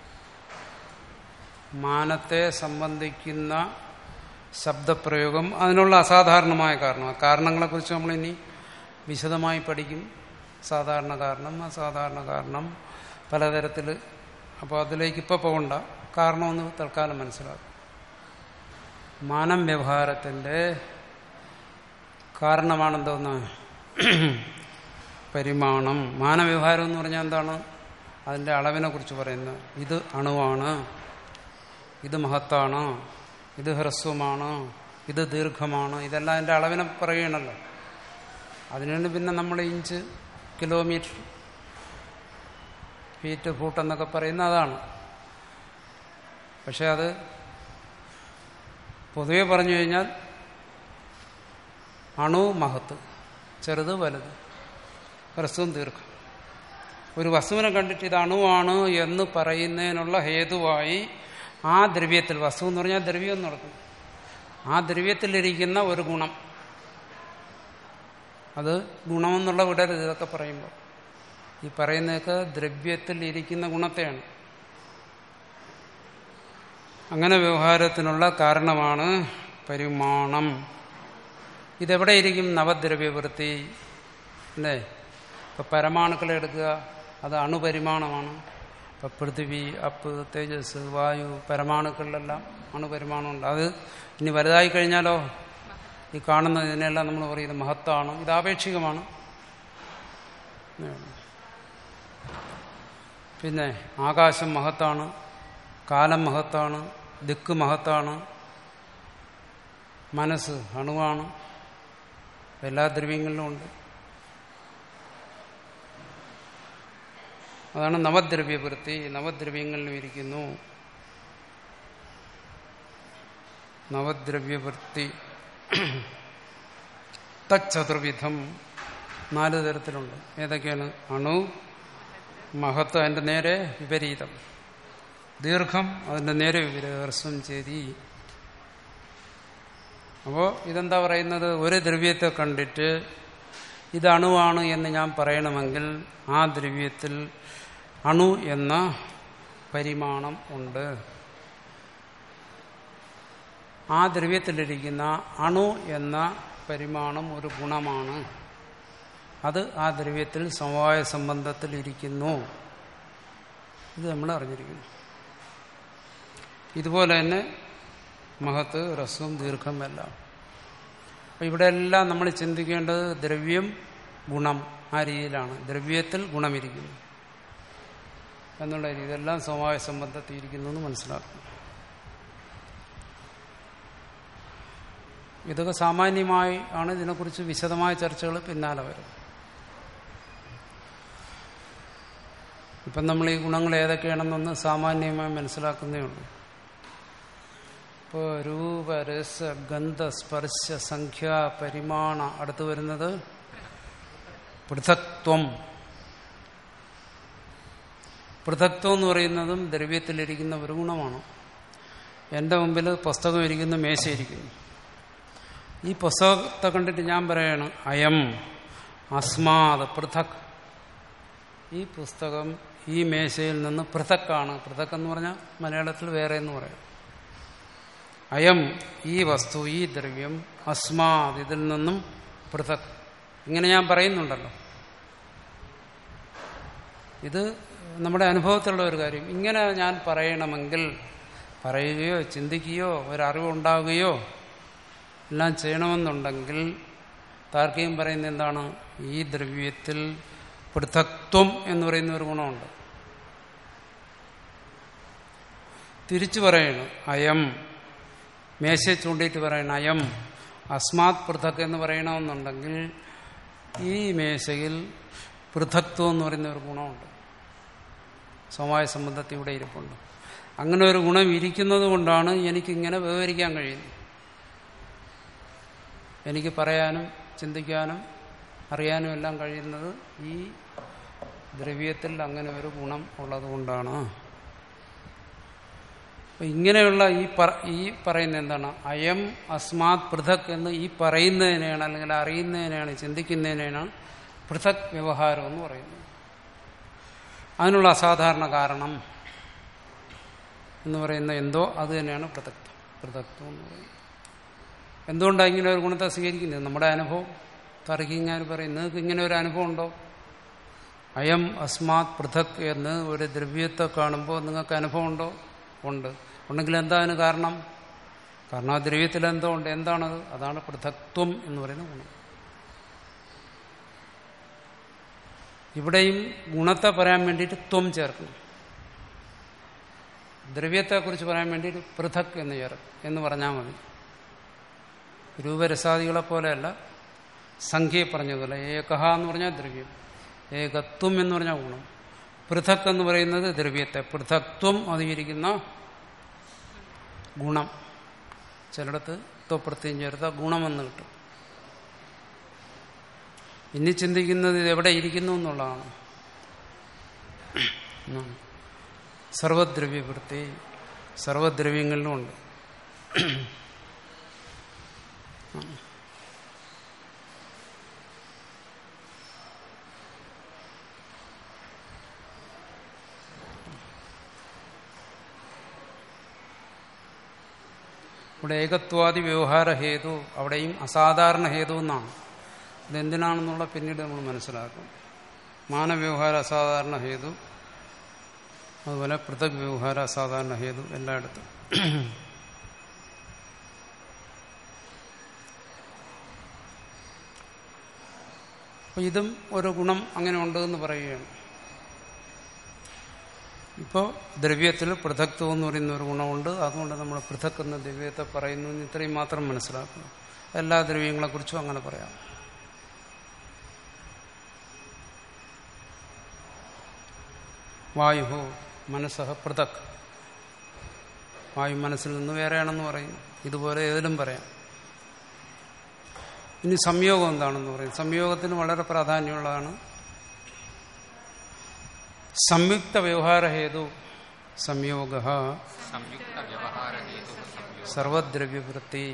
മാനത്തെ സംബന്ധിക്കുന്ന ശബ്ദപ്രയോഗം അതിനുള്ള അസാധാരണമായ കാരണം. ആ കാരണങ്ങളെക്കുറിച്ച് നമ്മളിനി വിശദമായി പഠിക്കും. സാധാരണ കാരണം, അസാധാരണ കാരണം, പലതരത്തിൽ. അപ്പോൾ അതിലേക്ക് ഇപ്പോൾ പോകണ്ട. കാരണമെന്ന് തൽക്കാലം മനസ്സിലാക്കും. മാനം വ്യവഹാരത്തിൻ്റെ കാരണമാണെന്തോന്ന്? പരിമാണം. മാനവ്യവഹാരം എന്ന് പറഞ്ഞാൽ എന്താണ്? അതിൻ്റെ അളവിനെ കുറിച്ച് പറയുന്നത്. ഇത് അണുവാണ്, ഇത് മഹത്താണ്, ഇത് ഹ്രസ്വമാണ്, ഇത് ദീർഘമാണ്. ഇതെല്ലാം അതിൻ്റെ അളവിനെ പറയണല്ലോ. അതിനുവേണ്ടി പിന്നെ നമ്മൾ ഇഞ്ച്, കിലോമീറ്റർ, ഫീറ്റ്, ഫൂട്ട് എന്നൊക്കെ പറയുന്ന അതാണ്. പക്ഷെ അത് പൊതുവെ പറഞ്ഞു കഴിഞ്ഞാൽ അണു മഹത്ത്, ചെറുത് വലുത്, ഹ്രസ്വം ദീർഘം. ഒരു വസ്തുവിനെ കണ്ടിട്ട് ഇത് അണുവാണ് എന്ന് പറയുന്നതിനുള്ള ഹേതുവായി ആ ദ്രവ്യത്തിൽ, വസ്തു എന്ന് പറഞ്ഞാൽ ദ്രവ്യം എന്ന് നടക്കും, ആ ദ്രവ്യത്തിലിരിക്കുന്ന ഒരു ഗുണം, അത് ഗുണമെന്നുള്ള വിടരുത്. ഇതൊക്കെ പറയുമ്പോൾ ഈ പറയുന്നതൊക്കെ ദ്രവ്യത്തിൽ ഇരിക്കുന്ന ഗുണത്തെയാണ്. അങ്ങനെ വ്യവഹാരത്തിനുള്ള കാരണമാണ് പരിമാണം. ഇതെവിടെ ഇരിക്കും? നവദ്രവ്യവൃത്തി അല്ലേ? ഇപ്പം പരമാണുക്കളെ എടുക്കുക, അത് അണുപരിമാണമാണ്. ഇപ്പം പൃഥ്വി, അപ്പ്, തേജസ്, വായു, പരമാണുക്കളിലെല്ലാം അണുപരിമാണമുണ്ട്. അത് ഇനി വലുതായി കഴിഞ്ഞാലോ ഈ കാണുന്ന ഇതിനെല്ലാം നമ്മൾ പറയുന്നത് മഹത്താണ്, ഇത് ആപേക്ഷികമാണ്. പിന്നെ ആകാശം മഹത്താണ്, കാലം മഹത്താണ്, ദിക്ക് മഹത്താണ്, മനസ്സ് അണുവാണ്. എല്ലാ ദ്രവ്യങ്ങളിലും ഉണ്ട്. അതാണ് നവദ്രവ്യവൃത്തി. നവദ്രവ്യങ്ങളിലും ഇരിക്കുന്നു. നവദ്രവ്യവൃത്തി തച്ചതുർവിധം, നാല് തരത്തിലുണ്ട്. ഏതൊക്കെയാണ്? അണു, മഹത്ത് അതിൻ്റെ നേരെ വിപരീതം, ദീർഘം അതിൻ്റെ നേരെ വിപരീതം, ഹ്രസ്വം, ചേരി. അപ്പോൾ ഇതെന്താ പറയുന്നത്? ഒരു ദ്രവ്യത്തെ കണ്ടിട്ട് ഇത് അണുവാണ് എന്ന് ഞാൻ പറയണമെങ്കിൽ ആ ദ്രവ്യത്തിൽ അണു എന്ന പരിമാണം ഉണ്ട്. ആ ദ്രവ്യത്തിലിരിക്കുന്ന അണു എന്ന പരിമാണം ഒരു ഗുണമാണ്. അത് ആ ദ്രവ്യത്തിൽ സമവായ സംബന്ധത്തിൽ ഇരിക്കുന്നു. ഇത് നമ്മൾ അറിഞ്ഞിരിക്കുന്നു. ഇതുപോലെ തന്നെ മഹത്ത്, രസം, ദീർഘം എല്ലാം. അപ്പം ഇവിടെ എല്ലാം നമ്മൾ ചിന്തിക്കേണ്ടത് ദ്രവ്യം, ഗുണം, ആ രീതിയിലാണ്. ദ്രവ്യത്തിൽ ഗുണമിരിക്കുന്നു എന്നുള്ള രീതി. ഇതെല്ലാം സമവായ സംബന്ധത്തിൽ ഇരിക്കുന്നു എന്ന് മനസ്സിലാക്കും. ഇതൊക്കെ സാമാന്യമായി ആണ്. ഇതിനെക്കുറിച്ച് വിശദമായ ചർച്ചകൾ പിന്നാലെ വരും. ഇപ്പം നമ്മൾ ഈ ഗുണങ്ങൾ ഏതൊക്കെയാണെന്നൊന്ന് സാമാന്യമായി മനസ്സിലാക്കുന്നേ ഉള്ളൂ. ഇപ്പോൾ രൂപ, രസ, ഗന്ധ, സ്പർശ, സംഖ്യ, പരിമാണ. അടുത്ത് വരുന്നത് പൃഥക്ത്വം. പൃഥക്ത്വം എന്ന് പറയുന്നതും ദ്രവ്യത്തിലിരിക്കുന്ന ഒരു ഗുണമാണ്. എൻ്റെ മുമ്പിൽ പുസ്തകം ഇരിക്കുന്നു, മേശയിരിക്കുന്നു. ഈ പുസ്തകത്തെ കണ്ടിട്ട് ഞാൻ പറയാണ് അയം അസ്മാത് പൃഥക്. ഈ പുസ്തകം ഈ മേശയിൽ നിന്ന് പൃഥക്കാണ്. പൃഥക് എന്ന് പറഞ്ഞാൽ മലയാളത്തിൽ വേറെ എന്ന് പറയാം. അയം ഈ വസ്തു, ഈ ദ്രവ്യം, അസ്മാത് ഇതിൽ നിന്നും പൃഥക്. ഇങ്ങനെ ഞാൻ പറയുന്നുണ്ടല്ലോ. ഇത് നമ്മുടെ അനുഭവത്തിലുള്ള ഒരു കാര്യം. ഇങ്ങനെ ഞാൻ പറയണമെങ്കിൽ, പറയുകയോ ചിന്തിക്കുകയോ ഒരറിവുണ്ടാവുകയോ എല്ലാം ചെയ്യണമെന്നുണ്ടെങ്കിൽ താർക്കികം പറയുന്നത് എന്താണ്? ഈ ദ്രവ്യത്തിൽ പൃഥക്ത്വം എന്ന് പറയുന്ന ഒരു ഗുണമുണ്ട്. തിരിച്ചു പറയണം അയം, മേശയെ ചൂണ്ടിയിട്ട് പറയണം അയം അസ്മാത് പൃഥക് എന്ന് പറയണമെന്നുണ്ടെങ്കിൽ ഈ മേശയിൽ പൃഥക്ത്വം എന്ന് പറയുന്ന ഒരു ഗുണമുണ്ട്. സമവായ സംബന്ധത്തിൽ ഇവിടെ ഇരിപ്പുണ്ട്. അങ്ങനെ ഒരു ഗുണം ഇരിക്കുന്നത് കൊണ്ടാണ് എനിക്കിങ്ങനെ വിവരിക്കാൻ കഴിയുന്നത്. എനിക്ക് പറയാനും ചിന്തിക്കാനും അറിയാനും എല്ലാം കഴിയുന്നത് ഈ ദ്രവ്യത്തിൽ അങ്ങനെ ഒരു ഗുണം ഉള്ളത് കൊണ്ടാണ്. ഇങ്ങനെയുള്ള ഈ ഈ പറയുന്ന എന്താണ്? അയം അസ്മാത് പൃഥക് എന്ന് ഈ പറയുന്നതിനെയാണ്, അല്ലെങ്കിൽ അറിയുന്നതിനെയാണ്, ചിന്തിക്കുന്നതിനെയാണ് പൃഥക് വ്യവഹാരം എന്ന് പറയുന്നത്. അതിനുള്ള അസാധാരണ കാരണം എന്ന് പറയുന്ന എന്തോ അത് തന്നെയാണ് പൃഥക്ത്വം. പൃഥക്ത്വം എന്ന് പറയുന്നത് എന്തുകൊണ്ടാണ് ഇങ്ങനെ ഒരു ഗുണത്തെ സ്വീകരിക്കുന്നത്? നമ്മുടെ അനുഭവം. തർക്കിങ്ങാൻ പറയും നിങ്ങൾക്ക് ഇങ്ങനെ ഒരു അനുഭവം ഉണ്ടോ? അയം അസ്മാത് പൃഥക് എന്ന് ഒരു ദ്രവ്യത്തെ കാണുമ്പോൾ നിങ്ങൾക്ക് അനുഭവം ഉണ്ടോ? ഉണ്ട്. ഉണ്ടെങ്കിൽ എന്താ അതിന് കാരണം? കാരണം ആ ദ്രവ്യത്തിൽ എന്തോ ഉണ്ട്. എന്താണത്? അതാണ് പൃഥക്ത്വം എന്ന് പറയുന്ന ഗുണം. ഇവിടെയും ഗുണത്തെ പറയാൻ വേണ്ടിയിട്ട് ത്വം ചേർക്കണം. ദ്രവ്യത്തെക്കുറിച്ച് പറയാൻ വേണ്ടിയിട്ട് പൃഥക് എന്ന് ചേർക്കും എന്ന് പറഞ്ഞാൽ മതി. രൂപരസാദികളെ പോലെയല്ല, സംഖ്യയെ പറഞ്ഞതുപോലെ. ഏകഹ എന്ന് പറഞ്ഞാൽ ദ്രവ്യം, ഏകത്വം എന്ന് പറഞ്ഞാൽ ഗുണം. പൃഥക് എന്ന് പറയുന്നത് ദ്രവ്യത്തെ, പൃഥക്ത്വം അതിരിക്കുന്ന ഗുണം. ചിലയിടത്ത് ത്വപ്രത്യം ചേർത്ത ഗുണമെന്ന് കിട്ടും. ഇനി ചിന്തിക്കുന്നത് ഇത് എവിടെ ഇരിക്കുന്നു എന്നുള്ളതാണ്. സർവദ്രവ്യവൃത്തി സർവദ്രവ്യങ്ങളിലും ഉണ്ട്. ഇവിടെ ഏകത്വാദി വ്യവഹാര ഹേതു, അവിടെയും അസാധാരണ ഹേതു എന്നാണ്. ഇതെന്തിനാണെന്നുള്ള പിന്നീട് നമ്മൾ മനസ്സിലാക്കും. മാനവ്യവഹാര അസാധാരണ ഹേതു, അതുപോലെ പൃഥക് വ്യവഹാര അസാധാരണ ഹേതു എല്ലായിടത്തും. അപ്പം ഇതും ഒരു ഗുണം അങ്ങനെ ഉണ്ട് എന്ന് പറയുകയാണ്. ഇപ്പോൾ ദ്രവ്യത്തിൽ പൃഥക്ത്വം എന്ന് പറയുന്ന ഒരു ഗുണമുണ്ട്. അതുകൊണ്ട് നമ്മൾ പൃഥക് എന്ന ദ്രവ്യത്തെ പറയുന്നു. ഇത്രയും മാത്രം മനസ്സിലാക്കണം. എല്ലാ ദ്രവ്യങ്ങളെക്കുറിച്ചും അങ്ങനെ പറയാം. വായു മനസ്സഹ പൃഥക്. വായു മനസ്സിൽ നിന്ന് വേറെയാണെന്ന് പറയുന്നു. ഇതുപോലെ ഏതിലും പറയാം. ഇനി സംയോഗം എന്താണെന്ന് പറയും. സംയോഗത്തിന് വളരെ പ്രാധാന്യമുള്ളതാണ്. സംയുക്ത വ്യവഹാരഹേതു സംയോഗ സർവദ്രവ്യവൃത്തി.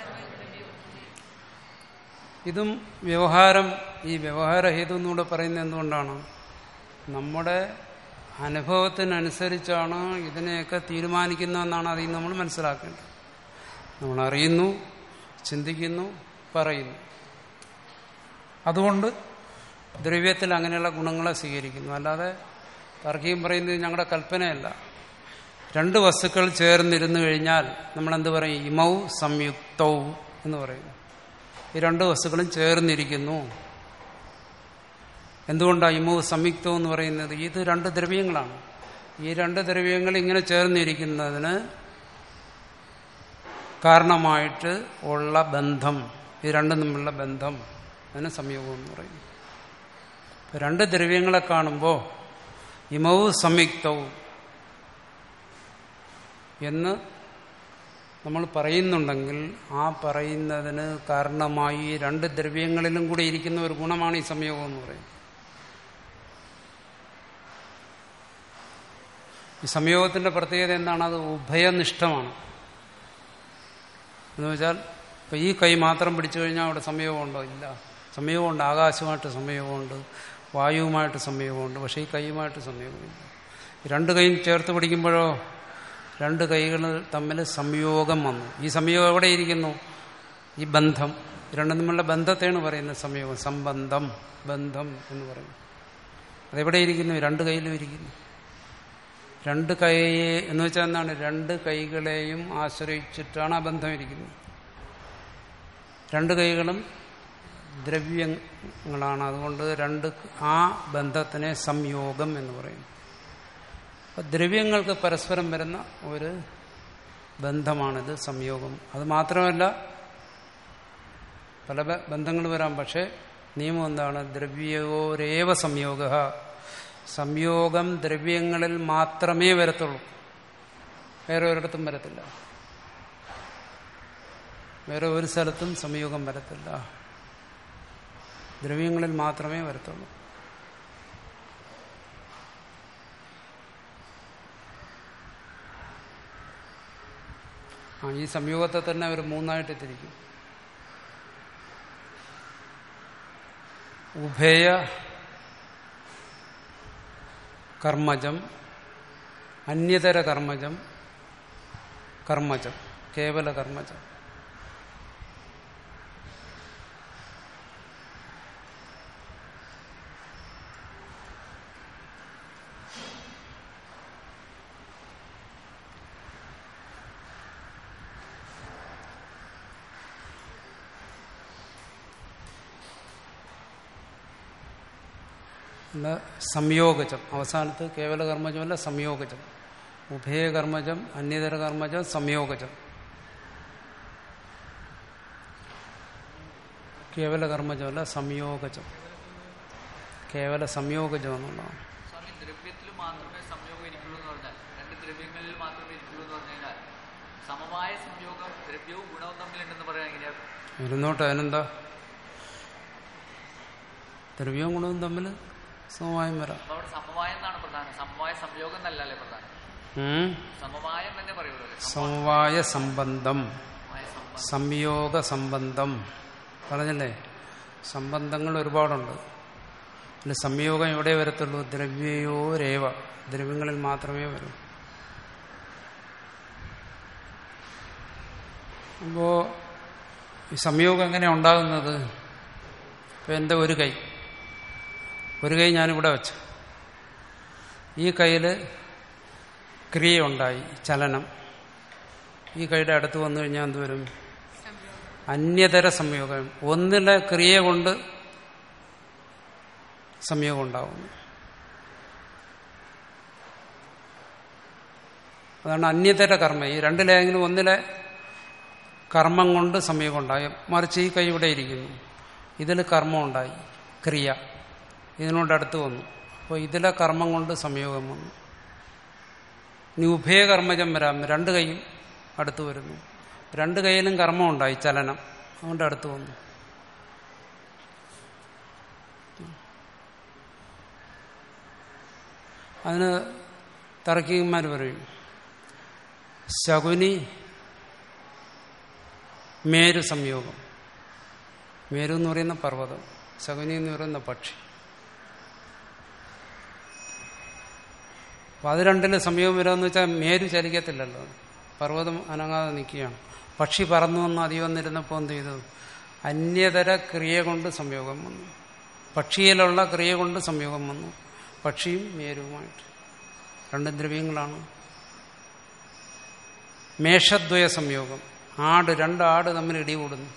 ഇതും വ്യവഹാരം, ഈ വ്യവഹാരഹേതു എന്നൂടെ പറയുന്നത് എന്തുകൊണ്ടാണ്? നമ്മുടെ അനുഭവത്തിനനുസരിച്ചാണ് ഇതിനെയൊക്കെ തീരുമാനിക്കുന്നതെന്നാണ് അതിൽ നമ്മൾ മനസ്സിലാക്കേണ്ടത്. നമ്മൾ അറിയുന്നു, ചിന്തിക്കുന്നു, പറയുന്നു. അതുകൊണ്ട് ദ്രവ്യത്തിൽ അങ്ങനെയുള്ള ഗുണങ്ങളെ സ്വീകരിക്കുന്നു. അല്ലാതെ താർക്കികം പറയുന്നത് ഞങ്ങളുടെ കൽപ്പനയല്ല. രണ്ട് വസ്തുക്കൾ ചേർന്നിരുന്നു കഴിഞ്ഞാൽ നമ്മളെന്ത് പറയും? ഇമൗ സംയുക്തൗ എന്ന് പറയുന്നു. ഈ രണ്ട് വസ്തുക്കളും ചേർന്നിരിക്കുന്നു. എന്തുകൊണ്ടാണ് ഇമൗ സംയുക്തം എന്ന് പറയുന്നത്? ഇത് രണ്ട് ദ്രവ്യങ്ങളാണ്. ഈ രണ്ട് ദ്രവ്യങ്ങൾ ഇങ്ങനെ ചേർന്നിരിക്കുന്നതിന് കാരണമായിട്ട് ഉള്ള ബന്ധം, ഈ രണ്ടും തമ്മിലുള്ള ബന്ധം, അതിന് സംയോഗം എന്ന് പറയുന്നു. രണ്ട് ദ്രവ്യങ്ങളെ കാണുമ്പോൾ ഇമൗ സംയുക്തവും എന്ന് നമ്മൾ പറയുന്നുണ്ടെങ്കിൽ ആ പറയുന്നതിന് കാരണമായി രണ്ട് ദ്രവ്യങ്ങളിലും കൂടി ഇരിക്കുന്ന ഒരു ഗുണമാണ് ഈ സംയോഗം എന്ന് പറയുന്നത്. ഈ സംയോഗത്തിന്റെ പ്രത്യേകത എന്താണ്? അത് ഉഭയനിഷ്ഠമാണ്. എന്ന് വെച്ചാൽ ഇപ്പം ഈ കൈ മാത്രം പിടിച്ചു കഴിഞ്ഞാൽ അവിടെ സംയോഗമുണ്ടോ? ഇല്ല. സംയോഗമുണ്ട്. ആകാശമായിട്ട് സംയോഗമുണ്ട്, വായുവുമായിട്ട് സംയോഗമുണ്ട്. പക്ഷേ ഈ കൈയുമായിട്ട് സംയോഗമില്ല. രണ്ട് കൈയും ചേർത്ത് പിടിക്കുമ്പോഴോ രണ്ട് കൈകൾ തമ്മിൽ സംയോഗം വന്നു. ഈ സംയോഗം എവിടെ ഇരിക്കുന്നു? ഈ ബന്ധം, രണ്ടും തമ്മിലുള്ള ബന്ധത്തെയാണ് പറയുന്നത് സംയോഗം. സംബന്ധം, ബന്ധം എന്ന് പറയുന്നു. അതെവിടെ ഇരിക്കുന്നു? രണ്ട് കൈയിലും ഇരിക്കുന്നു. രണ്ട് കൈ എന്ന് വെച്ചാൽ എന്താണ്? രണ്ട് കൈകളെയും ആശ്രയിച്ചിട്ടാണ് ആ ബന്ധം ഇരിക്കുന്നത്. രണ്ട് കൈകളും ദ്രവ്യങ്ങളാണ്. അതുകൊണ്ട് രണ്ട് ആ ബന്ധത്തിനെ സംയോഗം എന്ന് പറയുന്നു. അപ്പം ദ്രവ്യങ്ങൾക്ക് പരസ്പരം വരുന്ന ഒരു ബന്ധമാണിത് സംയോഗം. അത് മാത്രമല്ല, പല ബന്ധങ്ങൾ വരാം. പക്ഷേ നിയമം എന്താണ്? ദ്രവ്യോരേവ സംയോഗ. സംയോഗം ദ്രവ്യങ്ങളിൽ മാത്രമേ വരത്തുള്ളൂ, വേറെ ഒരിടത്തും വരത്തില്ല. വേറെ ഒരു സ്ഥലത്തും സംയോഗം വരത്തില്ല, ദ്രവ്യങ്ങളിൽ മാത്രമേ വരത്തുള്ളൂ. ആ ഈ സംയോഗത്തെ തന്നെ അവർ മൂന്നായിട്ട് തിരിക്കും. ഉഭയ കർമ്മജം, അന്യതര കർമ്മജം, കർമ്മജം, കേവല കർമ്മജം. സംയോഗജം അവസാനത്ത് കേവല കർമ്മജമല്ല, സംയോഗജം. ഉഭയകർമ്മജം, അന്യതര കർമ്മജം, സംയോഗജം. കേവല കർമ്മജമല്ല, സംയോഗജം. കേവല സംയോഗജം എന്നുള്ളതാണ്. ദ്രവ്യത്തിൽ മാത്രമേ സംയോഗം ഇരിക്കുള്ളൂ എന്ന് പറഞ്ഞാൽ, രണ്ട് ദ്രവ്യങ്ങളിൽ മാത്രമേ ഇരിക്കുള്ളൂ എന്ന് പറഞ്ഞു കഴിഞ്ഞാൽ സമവായ സംയോഗം ദ്രവ്യവും ഗുണവും തമ്മിലുണ്ടെന്ന് പറയാൻ എങ്ങനെയാണ്? ഇരുന്നോട്ടെ, അതിനെന്താ? ദ്രവ്യവും ഗുണവും തമ്മിൽ സമവായം വരാം. അവിടെ സമവായം എന്നാണ് പ്രധാനം, സമവായ സംയോഗം എന്നല്ലേ പ്രധാനം? സമവായം തന്നെ പറയുള്ളൂ. സമവായ സംബന്ധം, സംയോഗ സംബന്ധം പറഞ്ഞല്ലേ? സംബന്ധങ്ങൾ ഒരുപാടുണ്ട്. അല്ല, സംയോഗം എവിടെ വരത്തുള്ളൂ? ദ്രവ്യയോ രേവ, ദ്രവ്യങ്ങളിൽ മാത്രമേ വരൂ. അപ്പോ ഈ സംയോഗം എങ്ങനെയാണ് ഉണ്ടാകുന്നത്? ഇപ്പൊ എൻ്റെ ഒരു കൈ ഒരു കൈ ഞാനിവിടെ വെച്ചു. ഈ കൈയിൽ ക്രിയയുണ്ടായി, ചലനം. ഈ കൈയുടെ അടുത്ത് വന്നു കഴിഞ്ഞാൽ എന്തുവരും? അന്യതര സംയോഗം. ഒന്നിലെ ക്രിയ കൊണ്ട് സംയോഗം ഉണ്ടാകുന്നു. അതാണ് അന്യതര കർമ്മം. ഈ രണ്ടിലെങ്കിലും ഒന്നിലെ കർമ്മം കൊണ്ട് സംയോഗം ഉണ്ടായി. മറിച്ച് ഈ കൈ ഇവിടെ ഇരിക്കുന്നു, ഇതിൽ കർമ്മം ഉണ്ടായി, ക്രിയ ഇതിനോട് അടുത്ത് വന്നു. അപ്പോൾ ഇതിലെ കർമ്മം കൊണ്ട് സംയോഗം വന്നു. ഇനി ഉഭയകർമ്മജം വരാം, രണ്ട് കൈയും അടുത്ത് വരുന്നു, രണ്ട് കൈയിലും കർമ്മം ഉണ്ടായി, ചലനം, അതുകൊണ്ട് അടുത്ത് വന്നു. അതിന് തർക്കികന്മാർ പറയും ശകുനി മേരു സംയോഗം. മേരു എന്ന് പറയുന്ന പർവ്വതം, ശകുനി എന്ന് പറയുന്ന പക്ഷി. അപ്പം അത് രണ്ടിലും സംയോഗം വരാമെന്ന് വെച്ചാൽ മേരു ചലിക്കത്തില്ലല്ലോ, പർവ്വതം അനങ്ങാതെ നിൽക്കുകയാണ്. പക്ഷി പറന്നു വന്ന് അതി വന്നിരുന്നപ്പോൾ എന്ത് ചെയ്തു? അന്യതര ക്രിയ കൊണ്ട് സംയോഗം വന്നു, പക്ഷിയിലുള്ള ക്രിയ കൊണ്ട് സംയോഗം വന്നു. പക്ഷിയും മേരുവുമായിട്ട് രണ്ട് ദ്രവ്യങ്ങളാണ്. മേഷദ്വയ സംയോഗം, ആട്, രണ്ട് ആട് തമ്മിൽ ഇടികൂടുന്നു.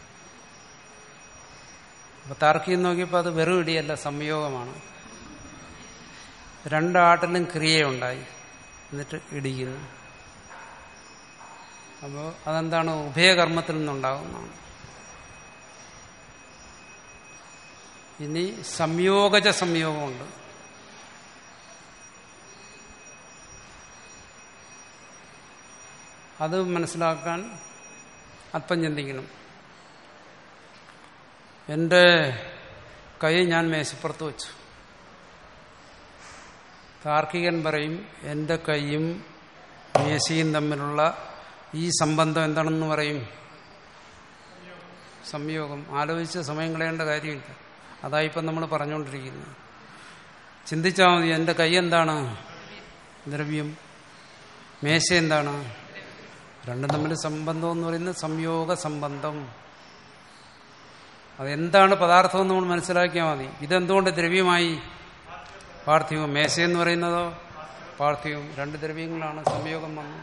അപ്പൊ താർക്കികം നോക്കിയപ്പോൾ അത് വെറും ഇടിയല്ല, സംയോഗമാണ്. രണ്ടാട്ടിലും ക്രിയയുണ്ടായി, എന്നിട്ട് ഇടിക്കുന്നു. അപ്പോൾ അതെന്താണ്? ഉഭയകർമ്മത്തിൽ നിന്നുണ്ടാകുന്നതാണ്. ഇനി സംയോഗജ സംയോഗമുണ്ട്. അത് മനസ്സിലാക്കാൻ അല്പം ചിന്തിക്കണം. എൻ്റെ കൈ ഞാൻ മേശപ്പുറത്ത് വെച്ചു. താർക്കികൻ പറയും എൻ്റെ കൈയും മേശയും തമ്മിലുള്ള ഈ സംബന്ധം എന്താണെന്ന് പറയും? സംയോഗം. ആലോചിച്ച് സമയം കളയേണ്ട കാര്യമില്ല, അതായിപ്പം നമ്മൾ പറഞ്ഞുകൊണ്ടിരിക്കുന്നത്. ചിന്തിച്ചാൽ മതി. എൻ്റെ കൈ എന്താണ്? ദ്രവ്യം. മേശ എന്താണ്? രണ്ടും തമ്മിൽ സംബന്ധം എന്ന് പറയുന്നത് സംയോഗ സംബന്ധം. അതെന്താണ് പദാർത്ഥം എന്ന് നമ്മൾ മനസ്സിലാക്കിയാൽ മതി. ഇതെന്തുകൊണ്ട് ദ്രവ്യമായി? പാർത്ഥിവം. മേശയെന്ന് പറയുന്നതോ പാർത്ഥിവം. രണ്ട് ദ്രവ്യങ്ങളാണ്, സംയോഗം വന്നു.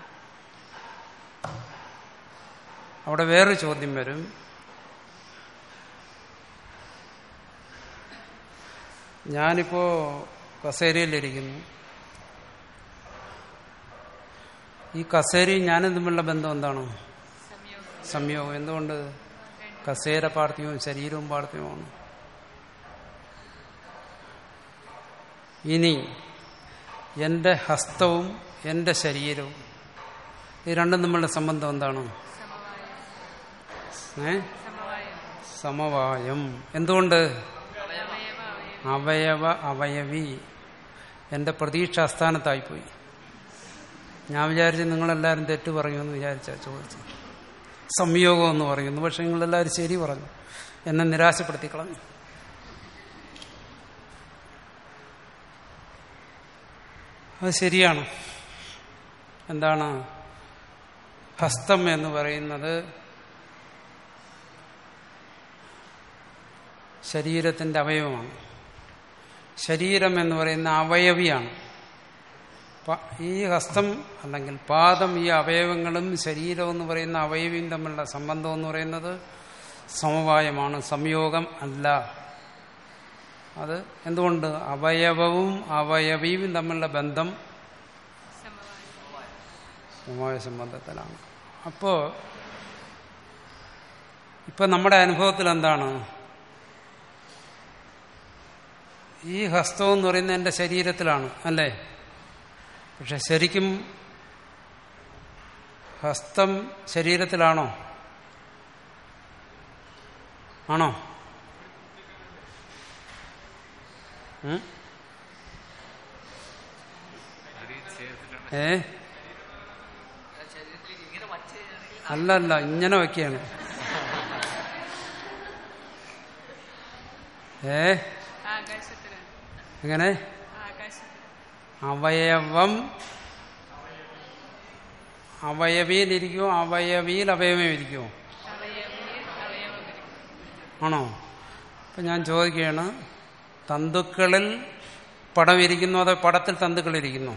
അവിടെ വേറൊരു ചോദ്യം വരും. ഞാനിപ്പോ കസേരയിലിരിക്കുന്നു, ഈ കസേരയും ഞാനും തമ്മിലുള്ള ബന്ധം എന്താണ്? സംയോഗം. എന്തുകൊണ്ട്? കസേര പാർത്ഥിവവും ശരീരവും പാർത്ഥിവമാണ്. ഇനി എൻ്റെ ഹസ്തവും എൻ്റെ ശരീരവും, ഈ രണ്ടും തമ്മിലുള്ള സംബന്ധം എന്താണ്? ഏ സമവായം. എന്തുകൊണ്ട്? അവയവ അവയവി. എൻ്റെ പ്രതീക്ഷ അസ്ഥാനത്തായിപ്പോയി. ഞാൻ വിചാരിച്ച് നിങ്ങളെല്ലാവരും തെറ്റ് പറയുമെന്ന് വിചാരിച്ചാ ചോദിച്ചു. സംയോഗം എന്ന് പറയുന്നു, പക്ഷെ നിങ്ങളെല്ലാവരും ശരി പറഞ്ഞു, എന്നെ നിരാശപ്പെടുത്തി കളഞ്ഞു. അത് ശരിയാണ്. എന്താണ്? ഹസ്തം എന്ന് പറയുന്നത് ശരീരത്തിൻ്റെ അവയവമാണ്. ശരീരം എന്ന് പറയുന്ന അവയവിയാണ്. ഈ ഹസ്തം അല്ലെങ്കിൽ പാദം, ഈ അവയവങ്ങളും ശരീരം എന്ന് പറയുന്ന അവയവിയും തമ്മിലുള്ള സംബന്ധം എന്ന് പറയുന്നത് സമവായമാണ്, സംയോഗം അല്ല. അത് എന്തുകൊണ്ട്? അവയവവും അവയവിയും തമ്മിലുള്ള ബന്ധം സമവായ സംബന്ധത്തിലാണ്. അപ്പോ ഇപ്പൊ നമ്മുടെ അനുഭവത്തിൽ എന്താണ്? ഈ ഹസ്തം എന്ന് പറയുന്നത് എൻ്റെ ശരീരത്തിലാണ്, അല്ലേ? പക്ഷെ ശരിക്കും ഹസ്തം ശരീരത്തിലാണോ? ആണോ? ഏ അല്ല അല്ല ഇങ്ങനെ വയ്ക്കുകയാണ്. ഏ എങ്ങനെ? അവയവം അവയവിയിലിരിക്കുമോ അവയവിയിൽ അവയവം ഇരിക്കുമോ? ആണോ? അപ്പം ഞാൻ ചോദിക്കുകയാണ്, തന്തുക്കളിൽ പടം ഇരിക്കുന്നു അതോ പടത്തിൽ തന്തുക്കളിരിക്കുന്നു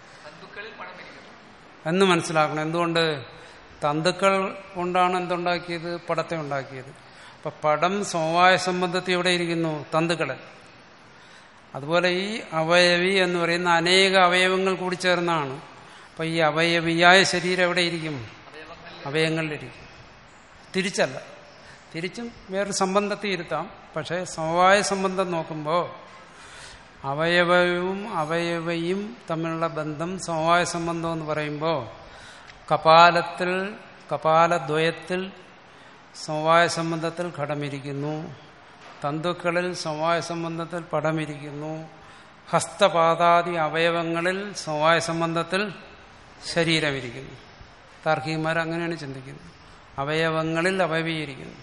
എന്ന് മനസ്സിലാക്കണം. എന്തുകൊണ്ട്? തന്തുക്കൾ കൊണ്ടാണ് എന്തുണ്ടാക്കിയത്? പടത്തെ ഉണ്ടാക്കിയത്. അപ്പം പടം സമവായ സംബന്ധത്തിൽ എവിടെ ഇരിക്കുന്നു? തന്തുക്കളിൽ. അതുപോലെ ഈ അവയവി എന്ന് പറയുന്ന അനേക അവയവങ്ങൾ കൂടി ചേർന്നാണ്. അപ്പൊ ഈ അവയവിയായ ശരീരം എവിടെയിരിക്കും? അവയവങ്ങളിലിരിക്കും. തിരിച്ചല്ല. തിരിച്ചും വേറൊരു സംബന്ധത്തിൽ ഇരുത്താം. പക്ഷെ സമവായ സംബന്ധം നോക്കുമ്പോൾ അവയവവും അവയവയും തമ്മിലുള്ള ബന്ധം സമവായ സംബന്ധം എന്ന് പറയുമ്പോൾ കപാലത്തിൽ കപാലദ്വയത്തിൽ സമവായ സംബന്ധത്തിൽ ഘടമിരിക്കുന്നു, തന്തുക്കളിൽ സമവായ സംബന്ധത്തിൽ പടമിരിക്കുന്നു, ഹസ്തപാദാദി അവയവങ്ങളിൽ സമവായ സംബന്ധത്തിൽ ശരീരമിരിക്കുന്നു. താർക്കികന്മാർ അങ്ങനെയാണ് ചിന്തിക്കുന്നത്. അവയവങ്ങളിൽ അവയവീകരിക്കുന്നു.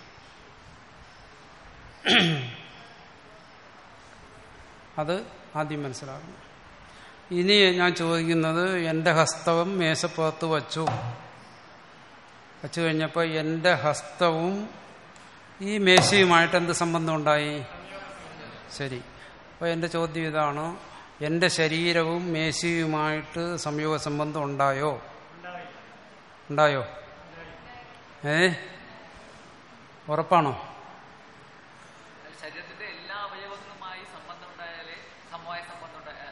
അത് ആദ്യം മനസ്സിലാകുന്നു. ഇനി ഞാൻ ചോദിക്കുന്നത്, എൻ്റെ ഹസ്തവും മേശപ്പുറത്ത് വച്ചു വച്ചു കഴിഞ്ഞപ്പോൾ എൻ്റെ ഹസ്തവും ഈ മേശയുമായിട്ട് എന്ത് സംബന്ധം ഉണ്ടായി? ശരി. അപ്പോൾ എൻ്റെ ചോദ്യം ഇതാണ്, എൻ്റെ ശരീരവും മേശയുമായിട്ട് സംയോഗ സംബന്ധം ഉണ്ടായോ? ഉണ്ടായോ? ഏ ഉറപ്പാണോ? ശരീരത്തിന്റെ എല്ലാ അവയവങ്ങളുമായി സംബന്ധം ഉണ്ടായാലേ സമവായ സംബന്ധം ഉണ്ടായാൽ.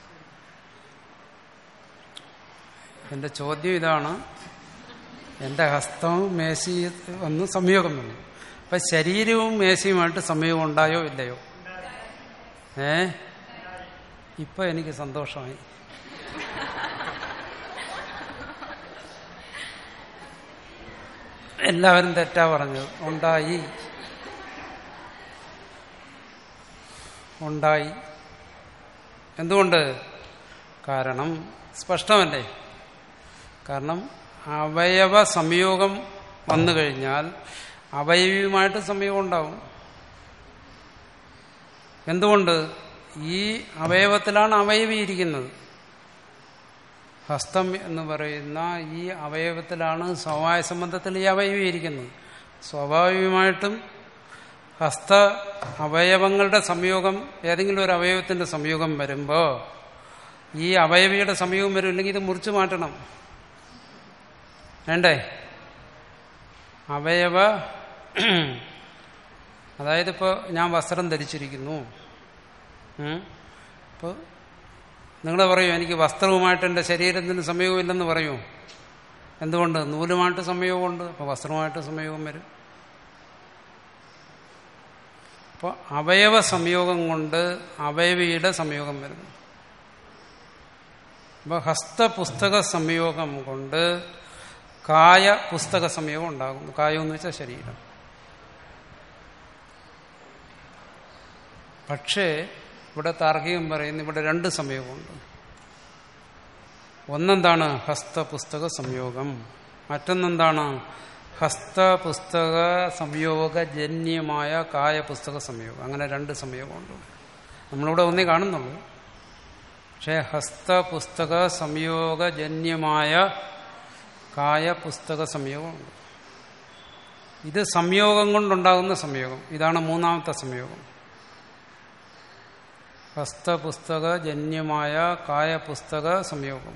എൻ്റെ ചോദ്യം ഇതാണ്, എൻ്റെ ഹസ്തവും മേശയും വന്ന് സംയോഗം വന്നു. അപ്പൊ ശരീരവും മേശയുമായിട്ട് സംയോഗം ഉണ്ടായോ ഇല്ലയോ? ഏ ഇപ്പൊ എനിക്ക് സന്തോഷമായി. എല്ലാവരും തെറ്റാ പറഞ്ഞത്. ഉണ്ടായി ഉണ്ടായി എന്തുകൊണ്ട്? കാരണം സ്പഷ്ടമല്ലേ. കാരണം അവയവ സംയോഗം വന്നു കഴിഞ്ഞാൽ അവയവിയുമായിട്ട് സംയോഗം ഉണ്ടാവും. എന്തുകൊണ്ട്? ഈ അവയവത്തിലാണ് അവയവി ഇരിക്കുന്നത്. ഹസ്തം എന്ന് പറയുന്ന ഈ അവയവത്തിലാണ് സമവായ സംബന്ധത്തിൽ ഈ അവയവി ഇരിക്കുന്നത്. സ്വാഭാവികമായിട്ടും ഹസ്ത അവയവങ്ങളുടെ സംയോഗം, ഏതെങ്കിലും ഒരു അവയവത്തിന്റെ സംയോഗം വരുമ്പോൾ ഈ അവയവിയുടെ സംയോഗം വരും. ഇല്ലെങ്കിൽ ഇത് മുറിച്ചു മാറ്റണം. വേണ്ടേ? അവയവ അതായത് ഇപ്പോൾ ഞാൻ വസ്ത്രം ധരിച്ചിരിക്കുന്നു. ഇപ്പോൾ നിങ്ങൾ പറയൂ, എനിക്ക് വസ്ത്രവുമായിട്ട് എൻ്റെ ശരീരത്തിന് സംയോഗമില്ലെന്ന് പറയൂ. എന്തുകൊണ്ട്? നൂലുമായിട്ട് സംയോഗമുണ്ട്. അപ്പോൾ വസ്ത്രവുമായിട്ട് സംയോഗം വരും. അപ്പോൾ അവയവ സംയോഗം കൊണ്ട് അവയവിയുടെ സംയോഗം വരുന്നു. അപ്പോൾ ഹസ്തപുസ്തക സംയോഗം കൊണ്ട് കായ പുസ്തക സംയോഗം ഉണ്ടാകുന്നു. കായം എന്ന് വെച്ചാൽ ശരീരം. പക്ഷേ ഇവിടെ താർക്കികം പറയുന്നു, ഇവിടെ രണ്ട് സംയോഗമുണ്ട്. ഒന്നെന്താണ്? ഹസ്തപുസ്തക സംയോഗം. മറ്റൊന്നെന്താണ്? ഹസ്തപുസ്തക സംയോഗജന്യമായ കായപുസ്തക സംയോഗം. അങ്ങനെ രണ്ട് സംയോഗമുണ്ട്. നമ്മളിവിടെ ഒന്നേ കാണുന്നുള്ളൂ. പക്ഷേ ഹസ്തപുസ്തക സംയോഗജന്യമായ കായപുസ്തക സംയോഗമുണ്ട്. ഇത് സംയോഗം കൊണ്ടുണ്ടാകുന്ന സംയോഗം. ഇതാണ് മൂന്നാമത്തെ സംയോഗം. ഹസ്തപുസ്തക ജന്യമായ കായപുസ്തക സംയോഗം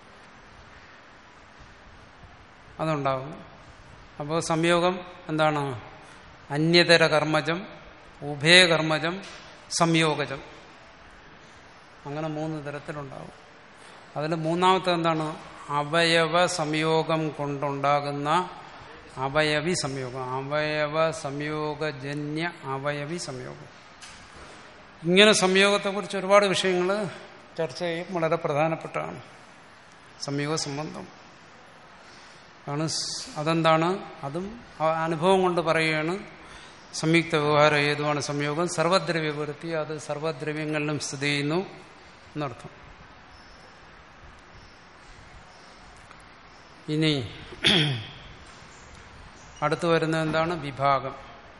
അതുണ്ടാകും. അപ്പോൾ സംയോഗം എന്താണ്? അന്യതര കർമ്മജം, ഉഭയകർമ്മജം, സംയോഗജം. അങ്ങനെ മൂന്ന് തരത്തിലുണ്ടാകും. അതിൽ മൂന്നാമത്തെ എന്താണ്? അവയവ സംയോഗം കൊണ്ടുണ്ടാകുന്ന അവയവി സംയോഗം. അവയവ സംയോഗജന്യ അവയവി സംയോഗം. ഇങ്ങനെ സംയോഗത്തെക്കുറിച്ച് ഒരുപാട് വിഷയങ്ങൾ ചർച്ച ചെയ്യും. വളരെ പ്രധാനപ്പെട്ടതാണ് സംയോഗ സംബന്ധം. ആണ്. അതെന്താണ്? അതും അനുഭവം കൊണ്ട് പറയുകയാണ്. സംയുക്ത വ്യവഹാരം ഏതുമാണ് സംയോഗം? സർവദ്രവ്യവൃത്തി. അത് സർവദ്രവ്യങ്ങളിലും സ്ഥിതി ചെയ്യുന്നു എന്നർത്ഥം. ഇനി അടുത്തു വരുന്നത് എന്താണ്? വിഭാഗം.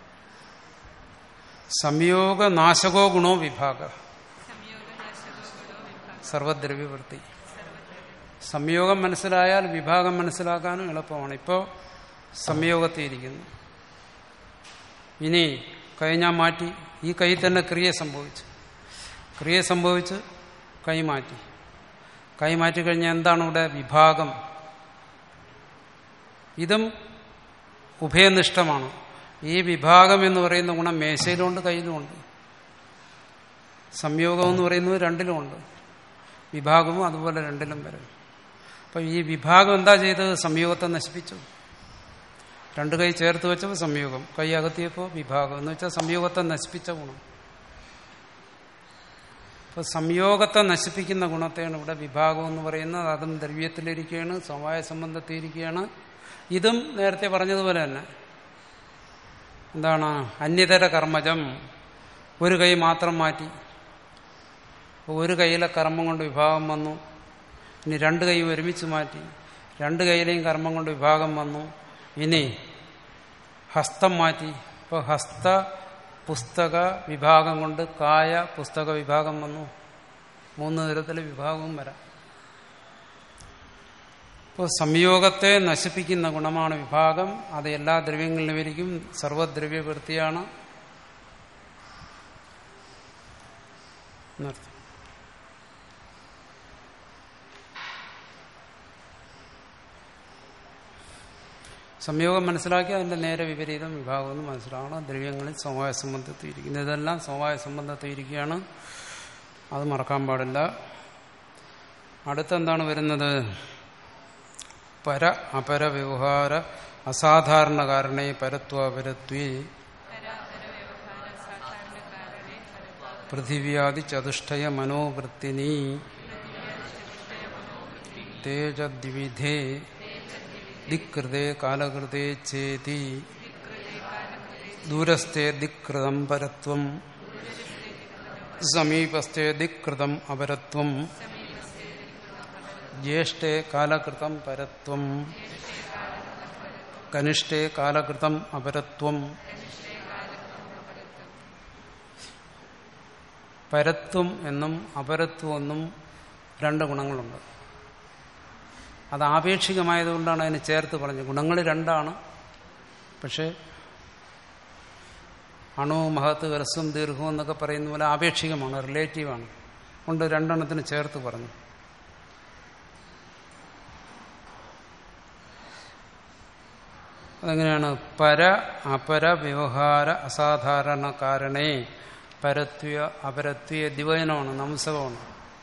സംയോഗ നാശകോ ഗുണോ വിഭാഗ. സർവദ്രവ്യവൃത്തി. സംയോഗം മനസ്സിലായാൽ വിഭാഗം മനസ്സിലാക്കാനും എളുപ്പമാണ്. ഇപ്പോൾ സംയോഗത്തിയിരിക്കുന്നു. ഇനി കൈ ഞാൻ മാറ്റി. ഈ കൈ തന്നെ ക്രിയ സംഭവിച്ചു. ക്രിയ സംഭവിച്ച് കൈ മാറ്റി. കൈ മാറ്റിക്കഴിഞ്ഞാൽ എന്താണ് ഇവിടെ? വിഭാഗം. ഇതും ഉഭയനിഷ്ഠമാണ്. ഈ വിഭാഗം എന്ന് പറയുന്ന ഗുണം മേശയിലുമുണ്ട്, കയ്യിലുമുണ്ട്. സംയോഗം എന്ന് പറയുന്നത് രണ്ടിലുമുണ്ട്. വിഭാഗവും അതുപോലെ രണ്ടിലും വരും. അപ്പൊ ഈ വിഭാഗം എന്താ ചെയ്തത്? സംയോഗത്തെ നശിപ്പിച്ചു. രണ്ടു കൈ ചേർത്ത് വെച്ചപ്പോൾ സംയോഗം, കൈ അകത്തിയപ്പോൾ വിഭാഗം എന്ന് വെച്ചാൽ സംയോഗത്തെ നശിപ്പിച്ച ഗുണം. അപ്പൊ സംയോഗത്തെ നശിപ്പിക്കുന്ന ഗുണത്തെയാണ് ഇവിടെ വിഭാഗം എന്ന് പറയുന്നത്. അതും ദ്രവ്യത്തിലിരിക്കുകയാണ്, സമവായ സംബന്ധത്തിലിരിക്കുകയാണ്. ഇതും നേരത്തെ പറഞ്ഞതുപോലെ തന്നെ എന്താണ്? അന്യതര കർമ്മജം, ഒരു കൈ മാത്രം മാറ്റി. ഒരു കൈയിലെ കർമ്മം കൊണ്ട് വിഭാഗം വന്നു. ഇനി രണ്ട് കൈ ഒരുമിച്ച് മാറ്റി, രണ്ട് കൈയിലെയും കർമ്മം കൊണ്ട് വിഭാഗം വന്നു. ഇനി ഹസ്തം മാറ്റി, ഇപ്പോൾ ഹസ്ത പുസ്തക വിഭാഗം കൊണ്ട് കായ പുസ്തക വിഭാഗം വന്നു. മൂന്ന് തരത്തിലെ വിഭാഗവും വരാം. ഇപ്പോൾ സംയോഗത്തെ നശിപ്പിക്കുന്ന ഗുണമാണ് വിഭാഗം. അത് എല്ലാ ദ്രവ്യങ്ങളിലും ഇരിക്കും. സർവദ്രവ്യവൃത്തിയാണ് എന്നർത്ഥം. സംയോഗം മനസ്സിലാക്കി അതിന്റെ നേരെ വിപരീതം വിഭാഗം എന്ന് മനസ്സിലാക്കണം. ദ്രവ്യങ്ങളിൽ സമവായ സംബന്ധത്തിൽ ഇരിക്കുന്നത് ഇതെല്ലാം സമവായ സംബന്ധത്തിൽ ഇരിക്കുകയാണ്. അത് മറക്കാൻ പാടില്ല. അടുത്തെന്താണ് വരുന്നത്? പര അപര വ്യവഹാര അസാധാരണ കാരണേ പരത്വ അപരത്വേ പൃഥിവ്യാദി ചതുഷ്ടയ മനോവൃത്തിനി തേജദ്വിധേ ദിക്കൃതേ കാലകൃതേ ചേതി ദൂരസ്ഥേ ദിക്കൃതം പരത്വം സമീപസ്ഥേ ദിക്കൃതം അപരത്വം ജ്യേഷ്ഠേ കാലകൃതം പരത്വം കനിഷ്ഠേ കാലകൃതം അപരത്വം. പരത്വം എന്നും അപരത്വം എന്നും രണ്ട് ഗുണങ്ങളുണ്ട്. അത് ആപേക്ഷികമായതുകൊണ്ടാണ് അതിന് ചേർത്ത് പറഞ്ഞത്. ഗുണങ്ങൾ രണ്ടാണ്, പക്ഷെ അണു മഹത്ത് ഹ്രസ്വം ദീർഘം എന്നൊക്കെ പറയുന്ന പോലെ ആപേക്ഷികമാണ്, റിലേറ്റീവാണ്. കൊണ്ട് രണ്ടെണ്ണത്തിന് ചേർത്ത് പറഞ്ഞു. അതെങ്ങനെയാണ്? പര അപര വ്യവഹാര അസാധാരണ കാരണേ പരത്വ അപരത്വ ദിവചനമാണ്, നംസകമാണ്.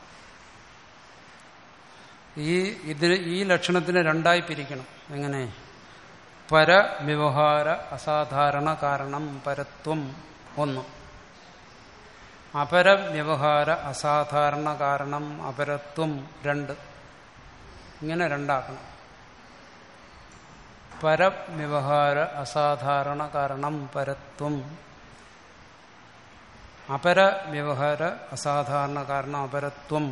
ഈ ഇതിന് ഈ ലക്ഷണത്തിന് രണ്ടായി പിരിക്കണം. എങ്ങനെ? പരവ്യവഹാര അസാധാരണ കാരണം പരത്വം ഒന്ന്, അപരവ്യവഹാര അസാധാരണ കാരണം അപരത്വം രണ്ട്. ഇങ്ങനെ രണ്ടാക്കണം. പരവ്യവഹാര അസാധാരണ കാരണം പരത്വം, അപരവ്യവഹാര അസാധാരണ കാരണം അപരത്വം.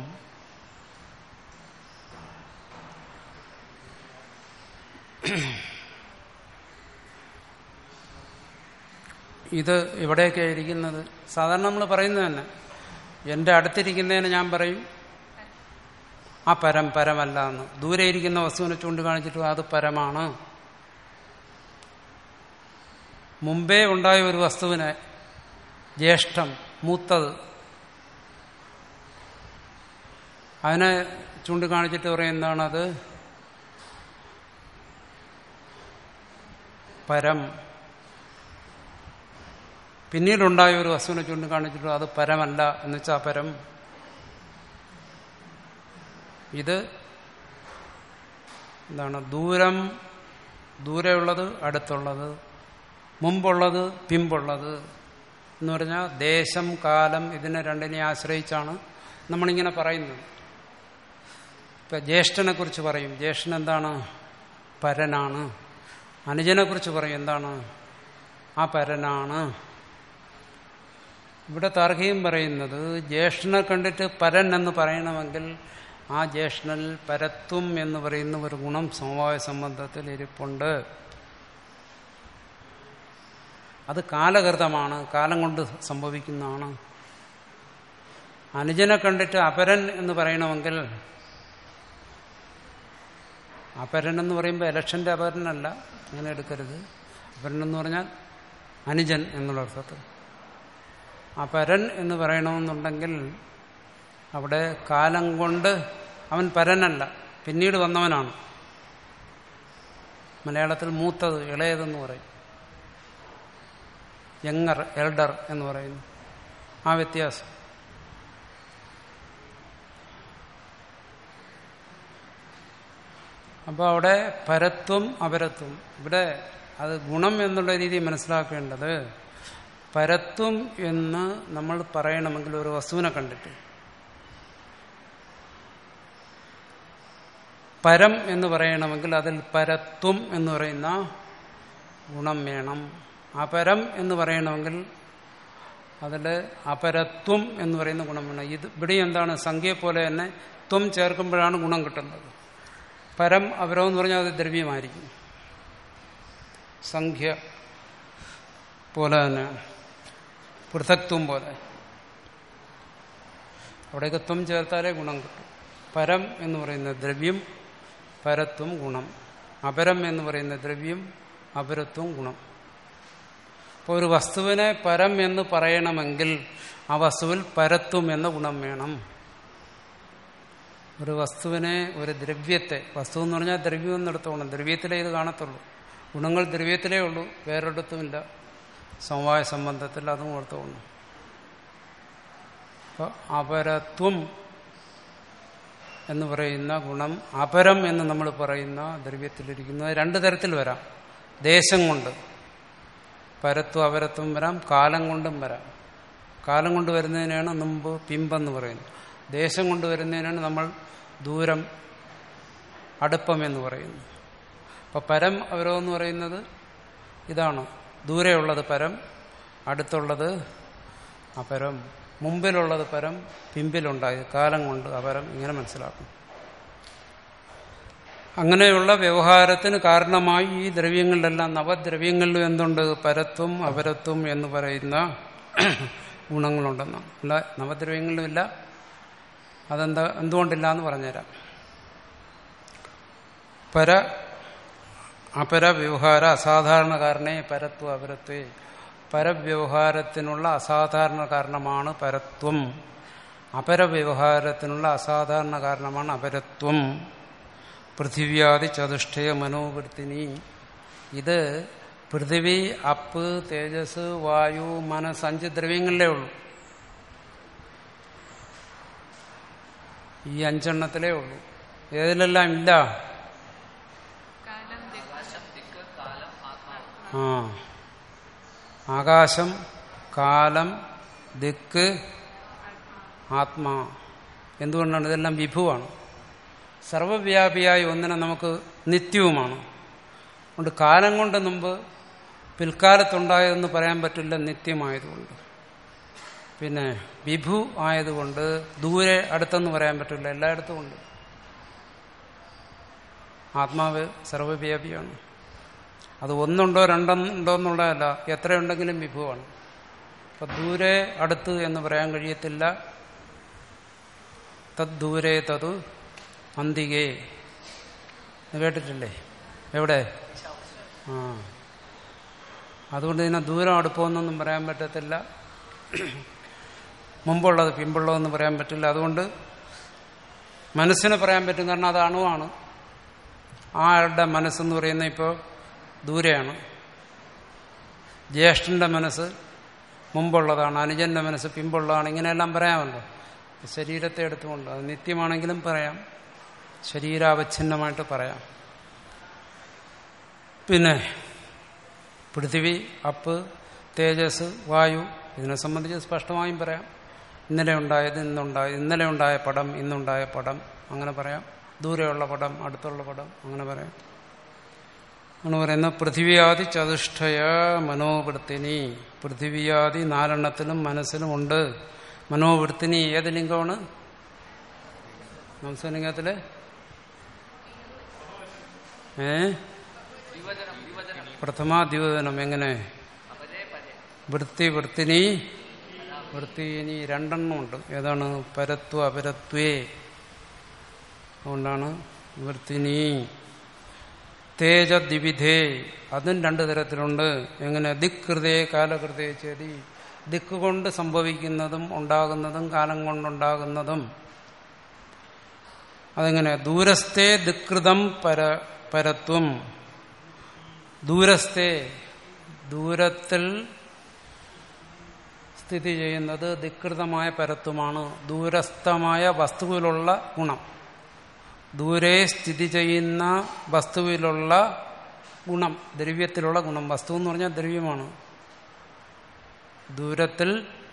ഇത് എവിടെയൊക്കെയാണ് ഇരിക്കുന്നത്? സാധാരണ നമ്മൾ പറയുന്നത് തന്നെ, എൻ്റെ അടുത്തിരിക്കുന്നതിന് ഞാൻ പറയും ആ പരം പരമല്ല എന്ന്. ദൂരെ ഇരിക്കുന്ന വസ്തുവിനെ ചൂണ്ടിക്കാണിച്ചിട്ട് അത് പരമാണ്. മുമ്പേ ഉണ്ടായ ഒരു വസ്തുവിനെ, ജ്യേഷ്ഠം മൂത്തത്, അതിനെ ചൂണ്ടിക്കാണിച്ചിട്ട് പറയുന്നതാണത് പരം. പിന്നീടുണ്ടായ ഒരു വസ്തുവിനെ ചൂണ്ടിക്കാണിച്ചിട്ട് അത് പരമല്ല എന്ന് വെച്ചാൽ പരം. ഇത് എന്താണ്? ദൂരം, ദൂരെയുള്ളത് അടുത്തുള്ളത്, മുമ്പുള്ളത് പിമ്പുള്ളത് എന്ന് പറഞ്ഞാൽ ദേശം കാലം ഇതിനെ രണ്ടിനെ ആശ്രയിച്ചാണ് നമ്മളിങ്ങനെ പറയുന്നത്. ഇപ്പം ജ്യേഷ്ഠനെ കുറിച്ച് പറയും, ജ്യേഷ്ഠൻ എന്താണ്? പരനാണ്. അനുജനെ കുറിച്ച് പറയും, എന്താണ്? ആ പരനാണ്. ഇവിടെ താർക്കികം പറയുന്നത് ജ്യേഷ്ഠനെ കണ്ടിട്ട് പരൻ എന്ന് പറയണമെങ്കിൽ ആ ജ്യേഷ്ഠനിൽ പരത്വം എന്ന് പറയുന്ന ഒരു ഗുണം സമവായ സംബന്ധത്തിൽ ഇരിപ്പുണ്ട്. അത് കാലകൃതമാണ്, കാലം കൊണ്ട് സംഭവിക്കുന്നതാണ്. അനുജനെ കണ്ടിട്ട് അപരൻ എന്ന് പറയണമെങ്കിൽ, അപരൻ എന്ന് പറയുമ്പോൾ ഇലക്ഷന്റെ അപരനല്ല, അങ്ങനെ എടുക്കരുത്. അപരൻ എന്ന് പറഞ്ഞാൽ അനുജൻ എന്നുള്ള അർത്ഥത്തിൽ. അപരൻ എന്ന് പറയണമെന്നുണ്ടെങ്കിൽ അവിടെ കാലം കൊണ്ട് അവൻ പരനല്ല, പിന്നീട് വന്നവനാണ്. മലയാളത്തിൽ മൂത്തത്, ഇളയതെന്ന് പറയും. യങ്ങർ, എൽഡർ എന്ന് പറയുന്നു. ആ വ്യത്യാസം. അപ്പോൾ അവിടെ പരത്വം അപരത്വം. ഇവിടെ അത് ഗുണം എന്നുള്ള രീതി മനസ്സിലാക്കേണ്ടത് പരത്വം എന്ന് നമ്മൾ പറയണമെങ്കിൽ ഒരു വസ്തുവിനെ കണ്ടിട്ട്, പരം എന്ന് പറയണമെങ്കിൽ അതിൽ പരത്വം എന്ന് പറയുന്ന ഗുണം വേണം. അപരം എന്ന് പറയണമെങ്കിൽ അതിൽ അപരത്വം എന്ന് പറയുന്ന ഗുണം വേണം. ഇത് ഇവിടെ എന്താണ്? സംഖ്യയെ പോലെ തന്നെ ത്വം ചേർക്കുമ്പോഴാണ് ഗുണം കിട്ടുന്നത്. പരം അപരം എന്ന് പറഞ്ഞാൽ അത് ദ്രവ്യമായിരിക്കും. സംഖ്യ പോലെ തന്നെയാണ്, പൃഥക്ത്വം പോലെ. അവിടെയൊക്കെ ത്വം ചേർത്താലേ ഗുണം കിട്ടും. പരം എന്ന് പറയുന്ന ദ്രവ്യം, പരത്വം ഗുണം. അപരം എന്ന് പറയുന്ന ദ്രവ്യം, അപരത്വം ഗുണം. അപ്പോൾ ഒരു വസ്തുവിനെ പരം എന്ന് പറയണമെങ്കിൽ ആ വസ്തുവിൽ പരത്വം എന്ന ഗുണം വേണം. ഒരു വസ്തുവിനെ, ഒരു ദ്രവ്യത്തെ, വസ്തു എന്ന് പറഞ്ഞാൽ ദ്രവ്യം എന്നെടുത്തോണം, ദ്രവ്യത്തിലേ ഇത് കാണത്തുള്ളൂ. ഗുണങ്ങൾ ദ്രവ്യത്തിലേ ഉള്ളൂ, വേറൊരിടത്തുമില്ല. സമവായ സംബന്ധത്തിൽ അതും ഓർത്തോണം. അപ്പോൾ അപരത്വം എന്ന് പറയുന്ന ഗുണം അപരം എന്ന് നമ്മൾ പറയുന്ന ദ്രവ്യത്തിലിരിക്കുന്നത് രണ്ടു തരത്തിൽ വരാം. ദേശം കൊണ്ട് പരത്വം അപരത്വം വരാം, കാലം കൊണ്ടും വരാം. കാലം കൊണ്ട് വരുന്നതിനാണ് മുമ്പ് പിമ്പെന്ന് പറയുന്നത്. ദേശം കൊണ്ട് വരുന്നതിനാണ് നമ്മൾ ദൂരം, അടുപ്പം എന്ന് പറയുന്നത്. അപ്പോൾ പരം അപരം എന്ന് പറയുന്നത് ഇതാണ്. ദൂരെയുള്ളത് പരം, അടുത്തുള്ളത് അപരം, മുമ്പിലുള്ളത് പരം, പിമ്പിലുണ്ടായത് കാലം കൊണ്ട് അപരം. ഇങ്ങനെ മനസ്സിലാക്കും. അങ്ങനെയുള്ള വ്യവഹാരത്തിന് കാരണമായി ഈ ദ്രവ്യങ്ങളിലെല്ലാം, നവദ്രവ്യങ്ങളിലും എന്തുണ്ട്? പരത്വം അപരത്വം എന്ന് പറയുന്ന ഗുണങ്ങളുണ്ടെന്നാണ്. അല്ല, നവദ്രവ്യങ്ങളിലും ഇല്ല. അതെന്താ, എന്തുകൊണ്ടില്ല എന്ന് പറഞ്ഞുതരാം. പര അപര വ്യവഹാര അസാധാരണ കാരണേ പരത്വ അപരത്വേ. പരവ്യവഹാരത്തിനുള്ള അസാധാരണ കാരണമാണ് പരത്വം, അപരവ്യവഹാരത്തിനുള്ള അസാധാരണ കാരണമാണ് അപരത്വം. പൃഥിവ്യാദി ചതുഷ്ടയ മനോവൃത്തിനി. ഇത് പൃഥിവി, അപ്പ്, തേജസ്, വായു, മനസ്, അഞ്ച് ദ്രവ്യങ്ങളിലേ ഉള്ളൂ. ഈ അഞ്ചെണ്ണത്തിലേ ഉള്ളൂ. ഏതിലെല്ലാം ഇല്ല? ആ ആകാശം, കാലം, ദിക്ക്, ആത്മാ. എന്തുകൊണ്ടാണ്? ഇതെല്ലാം വിഭുവാണ്. സർവവ്യാപിയായ ഒന്നിനെ നമുക്ക് നിത്യവുമാണ്. അതുകൊണ്ട് കാലം കൊണ്ട് മുമ്പ് പിൽക്കാലത്തുണ്ടായതെന്ന് പറയാൻ പറ്റില്ല, നിത്യമായതുകൊണ്ട്. പിന്നെ വിഭു ആയതുകൊണ്ട് ദൂരെ അടുത്തെന്ന് പറയാൻ പറ്റില്ല, എല്ലായിടത്തും ഉണ്ട്. ആത്മാവ് സർവവ്യാപിയാണ്. അത് ഒന്നുണ്ടോ രണ്ടുണ്ടോ എന്നുള്ളതല്ല, എത്രയുണ്ടെങ്കിലും വിഭുവാണ്. അപ്പം ദൂരെ അടുത്ത് എന്ന് പറയാൻ കഴിയത്തില്ല. തദ്ദൂരേ തതു അന്തികേ കേട്ടിട്ടില്ലേ? എവിടെ? ആ അതുകൊണ്ട് ഇതിനെ ദൂരം അടുപ്പമെന്നൊന്നും പറയാൻ പറ്റത്തില്ല, മുമ്പുള്ളത് പിമ്പുള്ളതെന്ന് പറയാൻ പറ്റില്ല. അതുകൊണ്ട് മനസ്സിനെ പറയാൻ പറ്റും, കാരണം അത് അണുവാണ്. ആളുടെ മനസ്സെന്ന് പറയുന്നത് ഇപ്പോൾ ദൂരെയാണ്. ജ്യേഷ്ഠന്റെ മനസ്സ് മുമ്പുള്ളതാണ്, അനുജന്റെ മനസ്സ് പിമ്പുള്ളതാണ്. ഇങ്ങനെയെല്ലാം പറയാമല്ലോ. ശരീരത്തെ എടുത്തുകൊണ്ട് അത് നിത്യമാണെങ്കിലും പറയാം, ശരീരാവച്ഛിന്നമായിട്ട് പറയാം. പിന്നെ പൃഥിവി, അപ്പ്, തേജസ്, വായു, ഇതിനെ സംബന്ധിച്ച് സ്പഷ്ടമായും പറയാം. ഇന്നലെ ഉണ്ടായത് ഇന്നുണ്ടായത്, ഇന്നലെ ഉണ്ടായ പടം ഇന്നുണ്ടായ പടം, അങ്ങനെ പറയാം. ദൂരെയുള്ള പടം അടുത്തുള്ള പടം, അങ്ങനെ പറയാം. എന്ന് പറയുന്ന പൃഥിവ്യാദി ചതുഷ്ടയ മനോവൃത്തിനി. പൃഥിവ്യാദി നാലെണ്ണത്തിലും മനസ്സിലും ഉണ്ട് മനോവൃത്തിനി. ഏത് ലിംഗമാണ്? നംസലിംഗത്തില് ഏ പ്രഥമ ദ്വിവചനം. എങ്ങനെ? വൃത്തി, വൃത്തിനി, വൃത്തിനി. രണ്ടെണ്ണം ഉണ്ട്. ഏതാണ്? പരത്വ അപരത്വേ. അതുകൊണ്ടാണ് വൃത്തിനി. തേജ ദ്വിവിധേ, അതും രണ്ടു തരത്തിലുണ്ട്. എങ്ങനെ? ദിക്കൃതേ കാലകൃതേ ചേതി. ദിക്ക് കൊണ്ട് സംഭവിക്കുന്നതും ഉണ്ടാകുന്നതും കാലം കൊണ്ടുണ്ടാകുന്നതും. അതെങ്ങനെ? ദൂരസ്ഥേ ദിക്കൃതം പര പരത്വം. ദൂരസ്ഥേ, ദൂരത്തിൽ സ്ഥിതി ചെയ്യുന്നത് ദിക്കൃതമായ പരത്വമാണ്. ദൂരസ്ഥമായ വസ്തുവിലുള്ള ഗുണം. ദൂരെ സ്ഥിതി ചെയ്യുന്ന വസ്തുവിലുള്ള ഗുണം, ദ്രവ്യത്തിലുള്ള ഗുണം. വസ്തു എന്ന് പറഞ്ഞാൽ ദ്രവ്യമാണ്. ദൂരത്തിൽ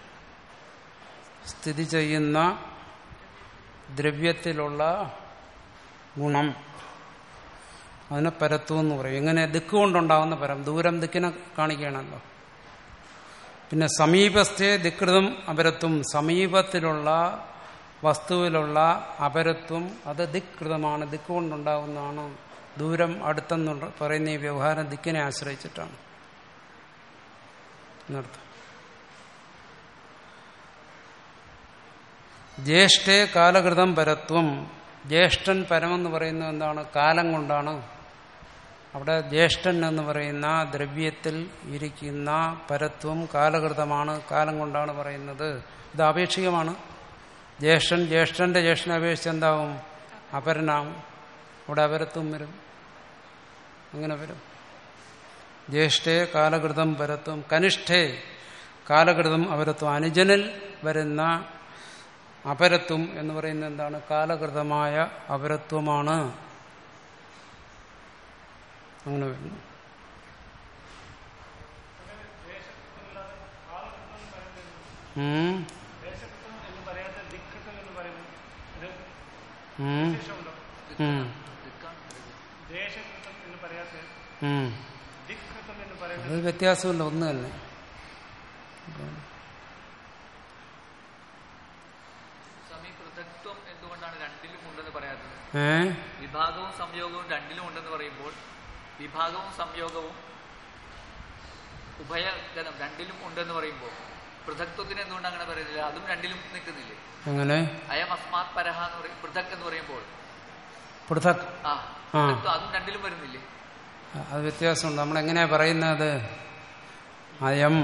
സ്ഥിതി ചെയ്യുന്ന ദ്രവ്യത്തിലുള്ള ഗുണം, അതിനെ പരത്വം എന്ന് പറയും. എങ്ങനെ? ദിക്ക് കൊണ്ടുണ്ടാകുന്ന പരം. ദൂരം ദിക്കിനെ കാണിക്കുകയാണല്ലോ. പിന്നെ സമീപസ്ഥേ ദിക്കൃതം അപരത്വം, സമീപത്തിലുള്ള വസ്തുവിലുള്ള അപരത്വം അത് ദിക്കൃതമാണ്, ദിക്ക് കൊണ്ടുണ്ടാകുന്നതാണ്. ദൂരം അടുത്തെന്നുള്ള പറയുന്ന ഈ വ്യവഹാരം ദിക്കിനെ ആശ്രയിച്ചിട്ടാണ് എന്നർത്ഥം. ജ്യേഷ്ഠേ കാലകൃതം പരത്വം, ജ്യേഷ്ഠൻ പരമെന്ന് പറയുന്നത് എന്താണ്? കാലം കൊണ്ടാണ്. അവിടെ ജ്യേഷ്ഠൻ എന്ന് പറയുന്ന ദ്രവ്യത്തിൽ ഇരിക്കുന്ന പരത്വം കാലകൃതമാണ്, കാലം കൊണ്ടാണ് പറയുന്നത്. ഇത് ആപേക്ഷികമാണ്. ജ്യേഷ്ഠൻ ജ്യേഷ്ഠന്റെ ജ്യേഷ്ഠനെ അപേക്ഷിച്ച് എന്താവും? അപരനാവും. അവിടെ അപരത്വം വരും. അങ്ങനെ വരും. ജ്യേഷ്ഠേ കാലകൃതം പരത്വം, കനിഷ്ഠേ കാലകൃതം അപരത്വം. അനുജനിൽ വരുന്ന അപരത്വം എന്ന് പറയുന്നത് എന്താണ്? കാലകൃതമായ അപരത്വമാണ്. അങ്ങനെ വരുന്നു. അത് വ്യത്യാസമില്ല, ഒന്ന് തന്നെ. വിഭാഗവും സംയോഗവും രണ്ടിലും ഉണ്ടെന്ന് പറയുമ്പോൾ വിഭാഗവും സംയോഗവും ഉഭയഗതം രണ്ടിലും ഉണ്ടെന്ന് പറയുമ്പോൾ പൃഥക്ത്വത്തിന് എന്തുകൊണ്ട് അങ്ങനെ പറയുന്നില്ല? അതും രണ്ടിലും നിൽക്കുന്നില്ലേ? അങ്ങനെ അയം അസ്മാത് പരഹ എന്ന് പറയും പൃഥക് എന്ന് പറയുമ്പോൾ പൃഥക് ആ അതും രണ്ടിലും വരുന്നില്ലേ? അത് വ്യത്യാസമുണ്ട്. നമ്മളെങ്ങനെയാ പറയുന്നത്? അയം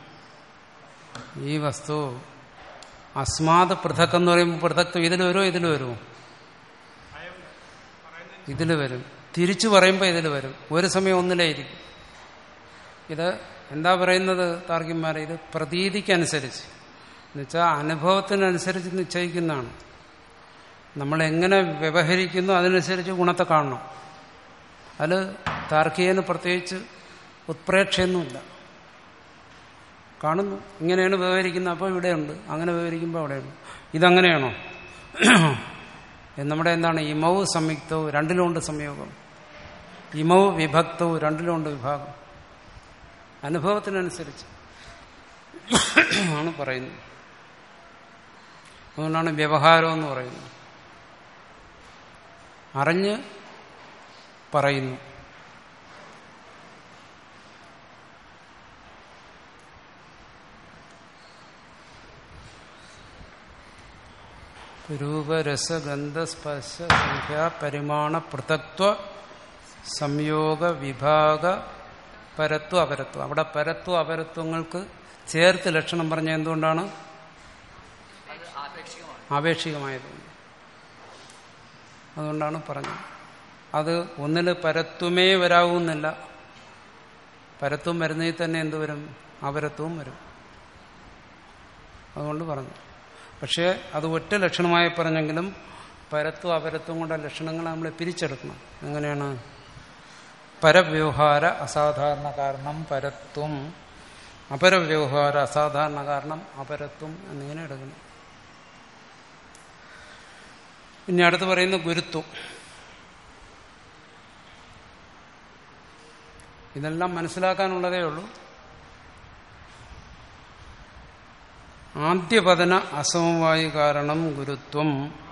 ഈ വസ്തു അസ്മാത് പൃഥക് എന്ന് പറയുമ്പോൾ പൃഥക്ത്വം ഇതിൽ വരുമോ? ഇതിൽ വരുമോ? ഇതിൽ വരും. തിരിച്ചു പറയുമ്പോൾ ഇതിൽ വരും. ഒരു സമയം ഒന്നിലായിരിക്കും. ഇത് എന്താ പറയുന്നത് താർക്കികന്മാരെ? ഇത് പ്രതീതിക്കനുസരിച്ച്, എന്നുവെച്ചാൽ അനുഭവത്തിനനുസരിച്ച് നിശ്ചയിക്കുന്നതാണ്. നമ്മൾ എങ്ങനെ വ്യവഹരിക്കുന്നു അതിനനുസരിച്ച് ഗുണത്തെ കാണണം. അതിൽ താർക്കികന് പ്രത്യേകിച്ച് ഉത്പ്രേക്ഷയൊന്നുമില്ല. കാണുന്നു, ഇങ്ങനെയാണ് വ്യവഹരിക്കുന്നത്, അപ്പോൾ ഇവിടെയുണ്ട്. അങ്ങനെ വ്യവഹരിക്കുമ്പോൾ അവിടെയുണ്ട്. ഇതങ്ങനെയാണോ? നമ്മുടെ എന്താണ്? ഇമൗ സംയുക്തവും രണ്ടിലുമുണ്ട് സംയോഗം, ഇമൗ വിഭക്തവും രണ്ടിലുമുണ്ട് വിഭാഗം. അനുഭവത്തിനനുസരിച്ച് ആണ് പറയുന്നത്. അതുകൊണ്ടാണ് വ്യവഹാരം എന്ന് പറയുന്നത്. അറിഞ്ഞ് പറയുന്നു. രൂപരസഗന്ധസ്പർശ സംഖ്യ പരിമാണ പൃഥക്ത്വ സംയോഗ വിഭാഗ പരത്വ അപരത്വം. അവിടെ പരത്വ അപരത്വങ്ങൾക്ക് ചേർത്ത് ലക്ഷണം പറഞ്ഞ എന്തുകൊണ്ടാണ്? ആപേക്ഷികമായതുകൊണ്ട്. അതുകൊണ്ടാണ് പറഞ്ഞത്. അത് ഒന്നിൽ പരത്വമേ വരാവുന്നില്ല. പരത്വം വരുന്നതിൽ തന്നെ എന്ത് വരും? അപരത്വവും വരും. അതുകൊണ്ട് പറഞ്ഞു. പക്ഷേ അത് ഒറ്റ ലക്ഷണമായി പറഞ്ഞെങ്കിലും പരത്വം അപരത്വം കൊണ്ട ലക്ഷണങ്ങൾ നമ്മൾ പിരിച്ചെടുക്കണം. എങ്ങനെയാണ്? പരവ്യവഹാര അസാധാരണ കാരണം പരത്വം, അപരവ്യവഹാര അസാധാരണ കാരണം അപരത്വം എന്നിങ്ങനെ എടുക്കണം. ഇനി അടുത്ത് പറയുന്ന ഗുരുത്വം. ഇതെല്ലാം മനസ്സിലാക്കാനുള്ളതേ ഉള്ളൂ. ആദ്യപതന അസമവായു കാരണം ഗുരുത്വം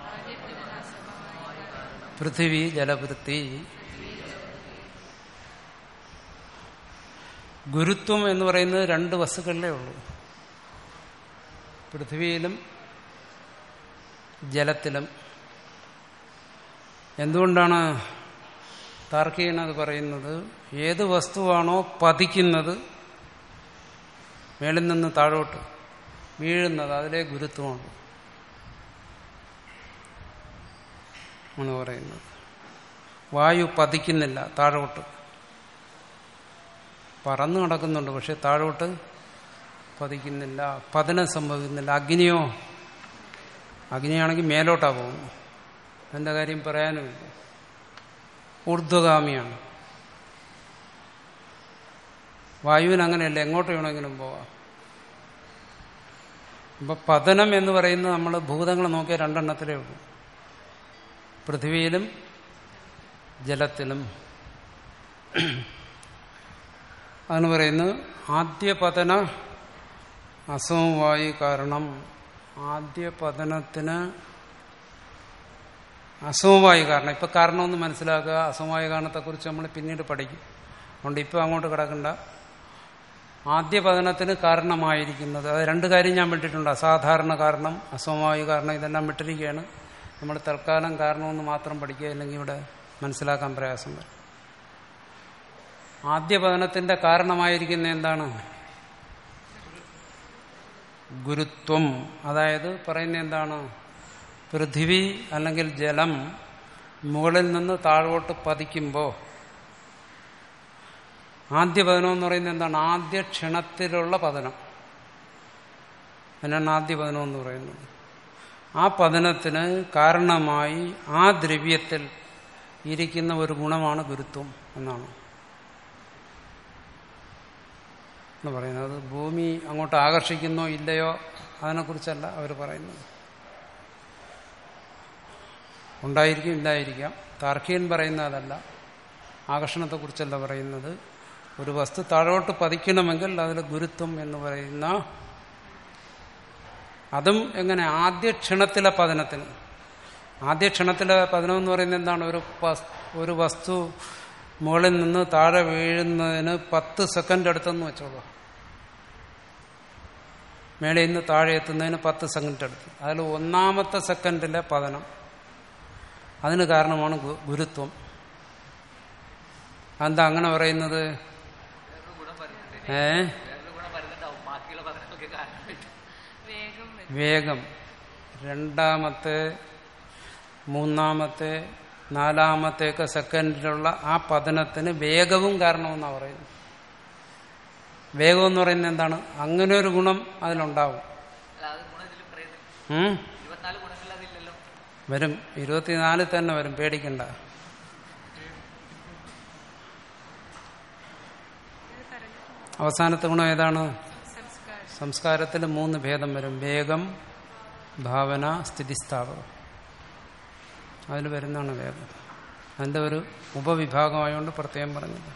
പൃഥിവി ജലവൃത്തി. ഗുരുത്വം എന്ന് പറയുന്നത് രണ്ട് വസ്തുക്കളിലേ ഉള്ളൂ, പൃഥിവിയിലും ജലത്തിലും. എന്തുകൊണ്ടാണ് താർക്കികനത് പറയുന്നത്? ഏത് വസ്തുവാണോ പതിക്കുന്നത്, മേളിൽ നിന്ന് താഴോട്ട് വീഴുന്നത്, അതിലെ ഗുരുത്വമാണ് ആണ് പറയുന്നത്. വായു പതിക്കുന്നില്ല, താഴോട്ട് പറന്നു നടക്കുന്നുണ്ട്, പക്ഷെ താഴോട്ട് പതിക്കുന്നില്ല, പതനം സംഭവിക്കുന്നില്ല. അഗ്നിയോ? അഗ്നിയാണെങ്കിൽ മേലോട്ടാ പോകുന്നു. അതിൻ്റെ കാര്യം പറയാനുമില്ല. ഊർധ്വഗാമിയാണ്. വായുവിന് അങ്ങനെയല്ല, എങ്ങോട്ട് വേണമെങ്കിലും പോവാം. അപ്പൊ പതനം എന്ന് പറയുന്നത് നമ്മൾ ഭൂതങ്ങൾ നോക്കിയ രണ്ടെണ്ണത്തിലേ ഉള്ളൂ, പൃഥ്വിയിലും ജലത്തിലും. അതാണ് പറയുന്നത് ആദ്യ പതന അസമവായു കാരണം. ആദ്യ പതനത്തിന് അസമവായു കാരണം. ഇപ്പൊ കാരണമൊന്ന് മനസ്സിലാക്കുക. അസമവായു കാരണത്തെക്കുറിച്ച് നമ്മൾ പിന്നീട് പഠിക്കും, അതുകൊണ്ട് ഇപ്പൊ അങ്ങോട്ട് കിടക്കണ്ട. ആദ്യ പതനത്തിന് കാരണമായിരിക്കുന്നത്, അത് രണ്ട് കാര്യം ഞാൻ വിട്ടിട്ടുണ്ട്. അസാധാരണ കാരണം, അസമവായു കാരണം, ഇതെല്ലാം വിട്ടിരിക്കുകയാണ്. നമ്മൾ തൽക്കാലം കാരണമെന്ന് മാത്രം പഠിക്കുക, അല്ലെങ്കിൽ ഇവിടെ മനസ്സിലാക്കാൻ പ്രയാസം വരും. ആദ്യ പതനത്തിന്റെ കാരണമായിരിക്കുന്ന എന്താണ്? ഗുരുത്വം. അതായത് പറയുന്നത് എന്താണ്? പൃഥിവി അല്ലെങ്കിൽ ജലം മുകളിൽ നിന്ന് താഴോട്ട് പതിക്കുമ്പോൾ ആദ്യ പതനം എന്ന് പറയുന്നത് എന്താണ്? ആദ്യ ക്ഷണത്തിലുള്ള പതനം. അതിനാണ് ആദ്യ പതനം എന്ന് പറയുന്നത്. ആ പതനത്തിന് കാരണമായി ആ ദ്രവ്യത്തിൽ ഇരിക്കുന്ന ഒരു ഗുണമാണ് ഗുരുത്വം എന്നാണ് പറയുന്നത്. അത് ഭൂമി അങ്ങോട്ട് ആകർഷിക്കുന്നോ ഇല്ലയോ അതിനെക്കുറിച്ചല്ല അവർ പറയുന്നത്. ഉണ്ടായിരിക്കും, ഇല്ലായിരിക്കാം. താർക്കികൻ പറയുന്ന അതല്ല, ആകർഷണത്തെക്കുറിച്ചല്ല പറയുന്നത്. ഒരു വസ്തു താഴോട്ട് പതിക്കണമെങ്കിൽ അതിൽ ഗുരുത്വം എന്ന് പറയുന്ന, അതും എങ്ങനെ? ആദ്യ ക്ഷണത്തിലെ പതനത്തിന്. ആദ്യ ക്ഷണത്തിലെ പതനം എന്ന് പറയുന്നത് എന്താണ്? ഒരു ഒരു വസ്തു മുകളിൽ നിന്ന് താഴെ വീഴുന്നതിന് പത്ത് സെക്കൻഡ് എടുത്തെന്ന് വെച്ചോളൂ. മേളിൽ നിന്ന് താഴെ എത്തുന്നതിന് പത്ത് സെക്കൻഡ് എടുത്തു. അതിൽ ഒന്നാമത്തെ സെക്കൻഡിലെ പതനം, അതിന് കാരണമാണ് ഗുരുത്വം. എന്താ അങ്ങനെ പറയുന്നത്? ഏ വേഗം. രണ്ടാമത്തെ മൂന്നാമത്തെ നാലാമത്തെയൊക്കെ സെക്കൻഡിലുള്ള ആ പതനത്തിന് വേഗവും കാരണമെന്നാണ് പറയുന്നത്. വേഗം എന്ന് പറയുന്നത് എന്താണ്? അങ്ങനെ ഒരു ഗുണം അതിലുണ്ടാവും. വരും, ഇരുപത്തിനാലിൽ തന്നെ വരും, പേടിക്കണ്ട. അവസാനത്തെ ഗുണം ഏതാണ്? സംസ്കാരത്തിൽ മൂന്ന് ഭേദം വരും: വേഗം, ഭാവന, സ്ഥിതിസ്ഥാപകം. അതിൽ വരുന്നതാണ് വേഗം. അതിൻ്റെ ഒരു ഉപവിഭാഗമായതുകൊണ്ട് പ്രത്യേകം പറഞ്ഞത്.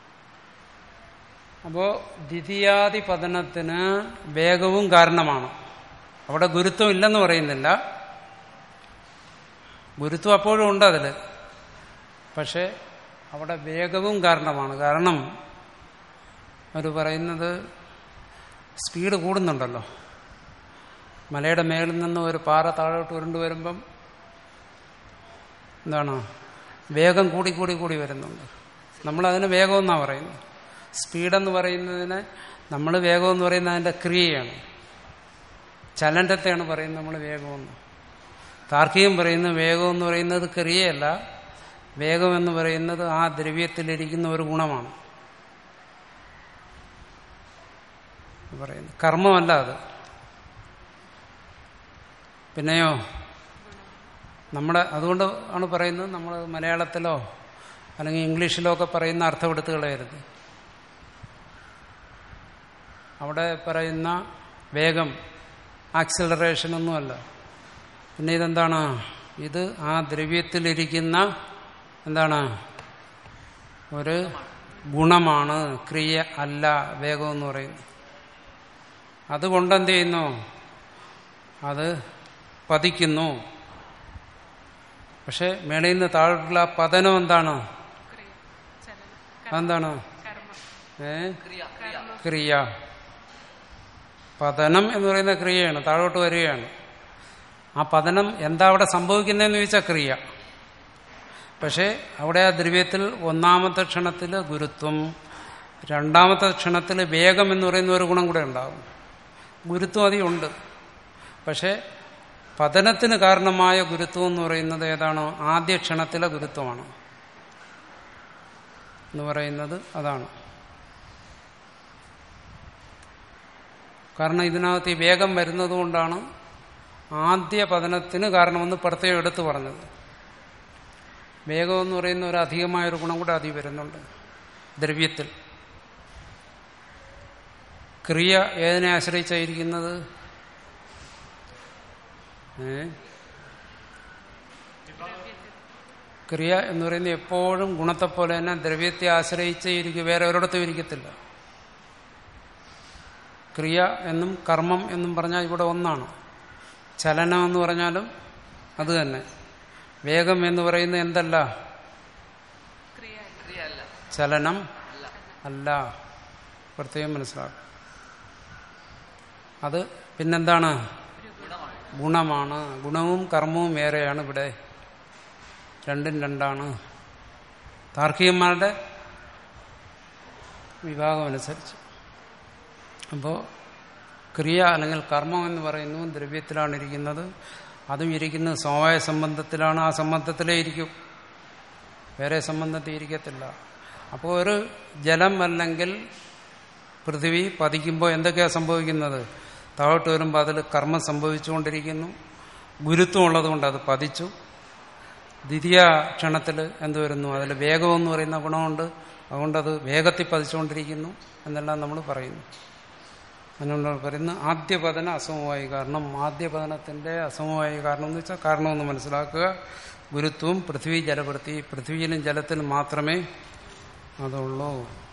അപ്പോ ദ്വിതീയാദി പതനത്തിന് വേഗവും കാരണമാണ്. അവിടെ ഗുരുത്വം ഇല്ലെന്ന് പറയുന്നില്ല, ഗുരുത്വം അപ്പോഴും ഉണ്ട് അതിൽ. പക്ഷെ അവിടെ വേഗവും കാരണമാണ്. കാരണം അവർ പറയുന്നത് സ്പീഡ് കൂടുന്നുണ്ടല്ലോ. മലയുടെ മേളിൽ നിന്ന് ഒരു പാറ താഴോട്ട് ഉരുണ്ടു വരുമ്പം എന്താണ്? വേഗം കൂടി കൂടി കൂടി വരുന്നുണ്ട്. നമ്മളതിന് വേഗമെന്നാണ് പറയുന്നത്. സ്പീഡെന്ന് പറയുന്നതിന് നമ്മൾ വേഗമെന്ന് പറയുന്നത് അതിൻ്റെ ക്രിയയാണ്, ചലനത്തെയാണ് പറയുന്നത് നമ്മൾ വേഗമെന്ന്. താർക്കികം പറയുന്ന വേഗമെന്ന് പറയുന്നത് ക്രിയയല്ല, വേഗമെന്ന് പറയുന്നത് ആ ദ്രവ്യത്തിലിരിക്കുന്ന ഒരു ഗുണമാണ് പറയുന്നത്, കർമ്മമല്ല അത്. പിന്നെയോ നമ്മുടെ, അതുകൊണ്ട് ആണ് പറയുന്നത് നമ്മൾ മലയാളത്തിലോ അല്ലെങ്കിൽ ഇംഗ്ലീഷിലോ ഒക്കെ പറയുന്ന അർത്ഥം എടുത്തു കളയരുത്. അവിടെ പറയുന്ന വേഗം ആക്സിലറേഷൻ ഒന്നുമല്ല. പിന്നെ ഇതെന്താണ്? ഇത് ആ ദ്രവ്യത്തിലിരിക്കുന്ന എന്താണ്? ഒരു ഗുണമാണ്, ക്രിയ അല്ല വേഗം എന്ന് പറയുന്നത്. അതുകൊണ്ട് എന്ത് ചെയ്യുന്നു? അത് പതിക്കുന്നു. പക്ഷെ മേളയിൽ നിന്ന് താഴോട്ടുള്ള പതനം എന്താണ്? അതെന്താണ്? ഏ ക്രിയ. പതനം എന്ന് പറയുന്ന ക്രിയയാണ്, താഴോട്ട് വരികയാണ്. ആ പതനം എന്താ അവിടെ സംഭവിക്കുന്നതെന്ന് ചോദിച്ചാൽ ക്രിയ. പക്ഷെ അവിടെ ആ ദ്രവ്യത്തിൽ ഒന്നാമത്തെ ക്ഷണത്തിൽ ഗുരുത്വം, രണ്ടാമത്തെ ക്ഷണത്തിൽ വേഗം എന്ന് പറയുന്ന ഒരു ഗുണം കൂടെ ഉണ്ടാകും. ഗുരുത്വം അതിയുണ്ട്, പക്ഷെ പതനത്തിന് കാരണമായ ഗുരുത്വം എന്ന് പറയുന്നത് ഏതാണോ? ആദ്യ ക്ഷണത്തിലെ ഗുരുത്വമാണ് എന്ന് പറയുന്നത് അതാണ്. കാരണം ഇതിനകത്ത് ഈ വേഗം വരുന്നത് കൊണ്ടാണ് ആദ്യ പതനത്തിന് കാരണമെന്ന് പ്രത്യേകം എടുത്തു പറഞ്ഞത്. വേഗം എന്ന് പറയുന്ന ഒരു അധികമായൊരു ഗുണം കൂടെ അതി വരുന്നുണ്ട് ദ്രവ്യത്തിൽ. ക്രിയ ഏതിനെ ആശ്രയിച്ചായിരിക്കുന്നത്? ഏ ക്രിയ എന്ന് പറയുന്നത് എപ്പോഴും ഗുണത്തെപ്പോലെ തന്നെ ദ്രവ്യത്തെ ആശ്രയിച്ചേ ഇരിക്കും, വേറെ ഒരിടത്തും ഇരിക്കത്തില്ല. ക്രിയ എന്നും കർമ്മം എന്നും പറഞ്ഞാൽ ഇവിടെ ഒന്നാണ്. ചലനം എന്ന് പറഞ്ഞാലും അത് തന്നെ. വേഗം എന്ന് പറയുന്നത് എന്തല്ല? ചലനം അല്ല. പ്രത്യേകം മനസ്സിലാക്കും. അത് പിന്നെന്താണ്? ഗുണമാണ്. ഗുണവും കർമ്മവും വേറെയാണ് ഇവിടെ. രണ്ടും രണ്ടാണ്. താർക്കികന്മാരുടെ വിഭാഗം അനുസരിച്ച്. അപ്പോൾ ക്രിയ അല്ലെങ്കിൽ കർമ്മം എന്ന് പറയുന്നു ദ്രവ്യത്തിലാണ് ഇരിക്കുന്നത്. അതും ഇരിക്കുന്നത് സമവായ സംബന്ധത്തിലാണ്. ആ സംബന്ധത്തിലേ ഇരിക്കും, വേറെ സംബന്ധത്തിൽ ഇരിക്കത്തില്ല. അപ്പോൾ ഒരു ജലം അല്ലെങ്കിൽ പൃഥിവി പതിക്കുമ്പോൾ എന്തൊക്കെയാണ് സംഭവിക്കുന്നത്? താഴോട്ട് വരുമ്പോൾ അതിൽ കർമ്മം സംഭവിച്ചുകൊണ്ടിരിക്കുന്നു. ഗുരുത്വം ഉള്ളതുകൊണ്ട് അത് പതിച്ചു. ദ്വിതീയ ക്ഷണത്തിൽ എന്ത് വരുന്നു? അതിൽ വേഗം എന്ന് പറയുന്ന ഗുണമുണ്ട്, അതുകൊണ്ടത് വേഗത്തിൽ പതിച്ചുകൊണ്ടിരിക്കുന്നു എന്നെല്ലാം നമ്മൾ പറയുന്നു. അതിനുകൊണ്ട് പറയുന്നത് ആദ്യപതന അസമവായി കാരണം. ആദ്യപതനത്തിന്റെ അസമവായി കാരണം എന്ന് വെച്ചാൽ കാരണമെന്ന് മനസ്സിലാക്കുക. ഗുരുത്വം പൃഥ്വി ജലപ്രതി, പൃഥ്വിയിലും ജലത്തിലും മാത്രമേ അതുള്ളൂ.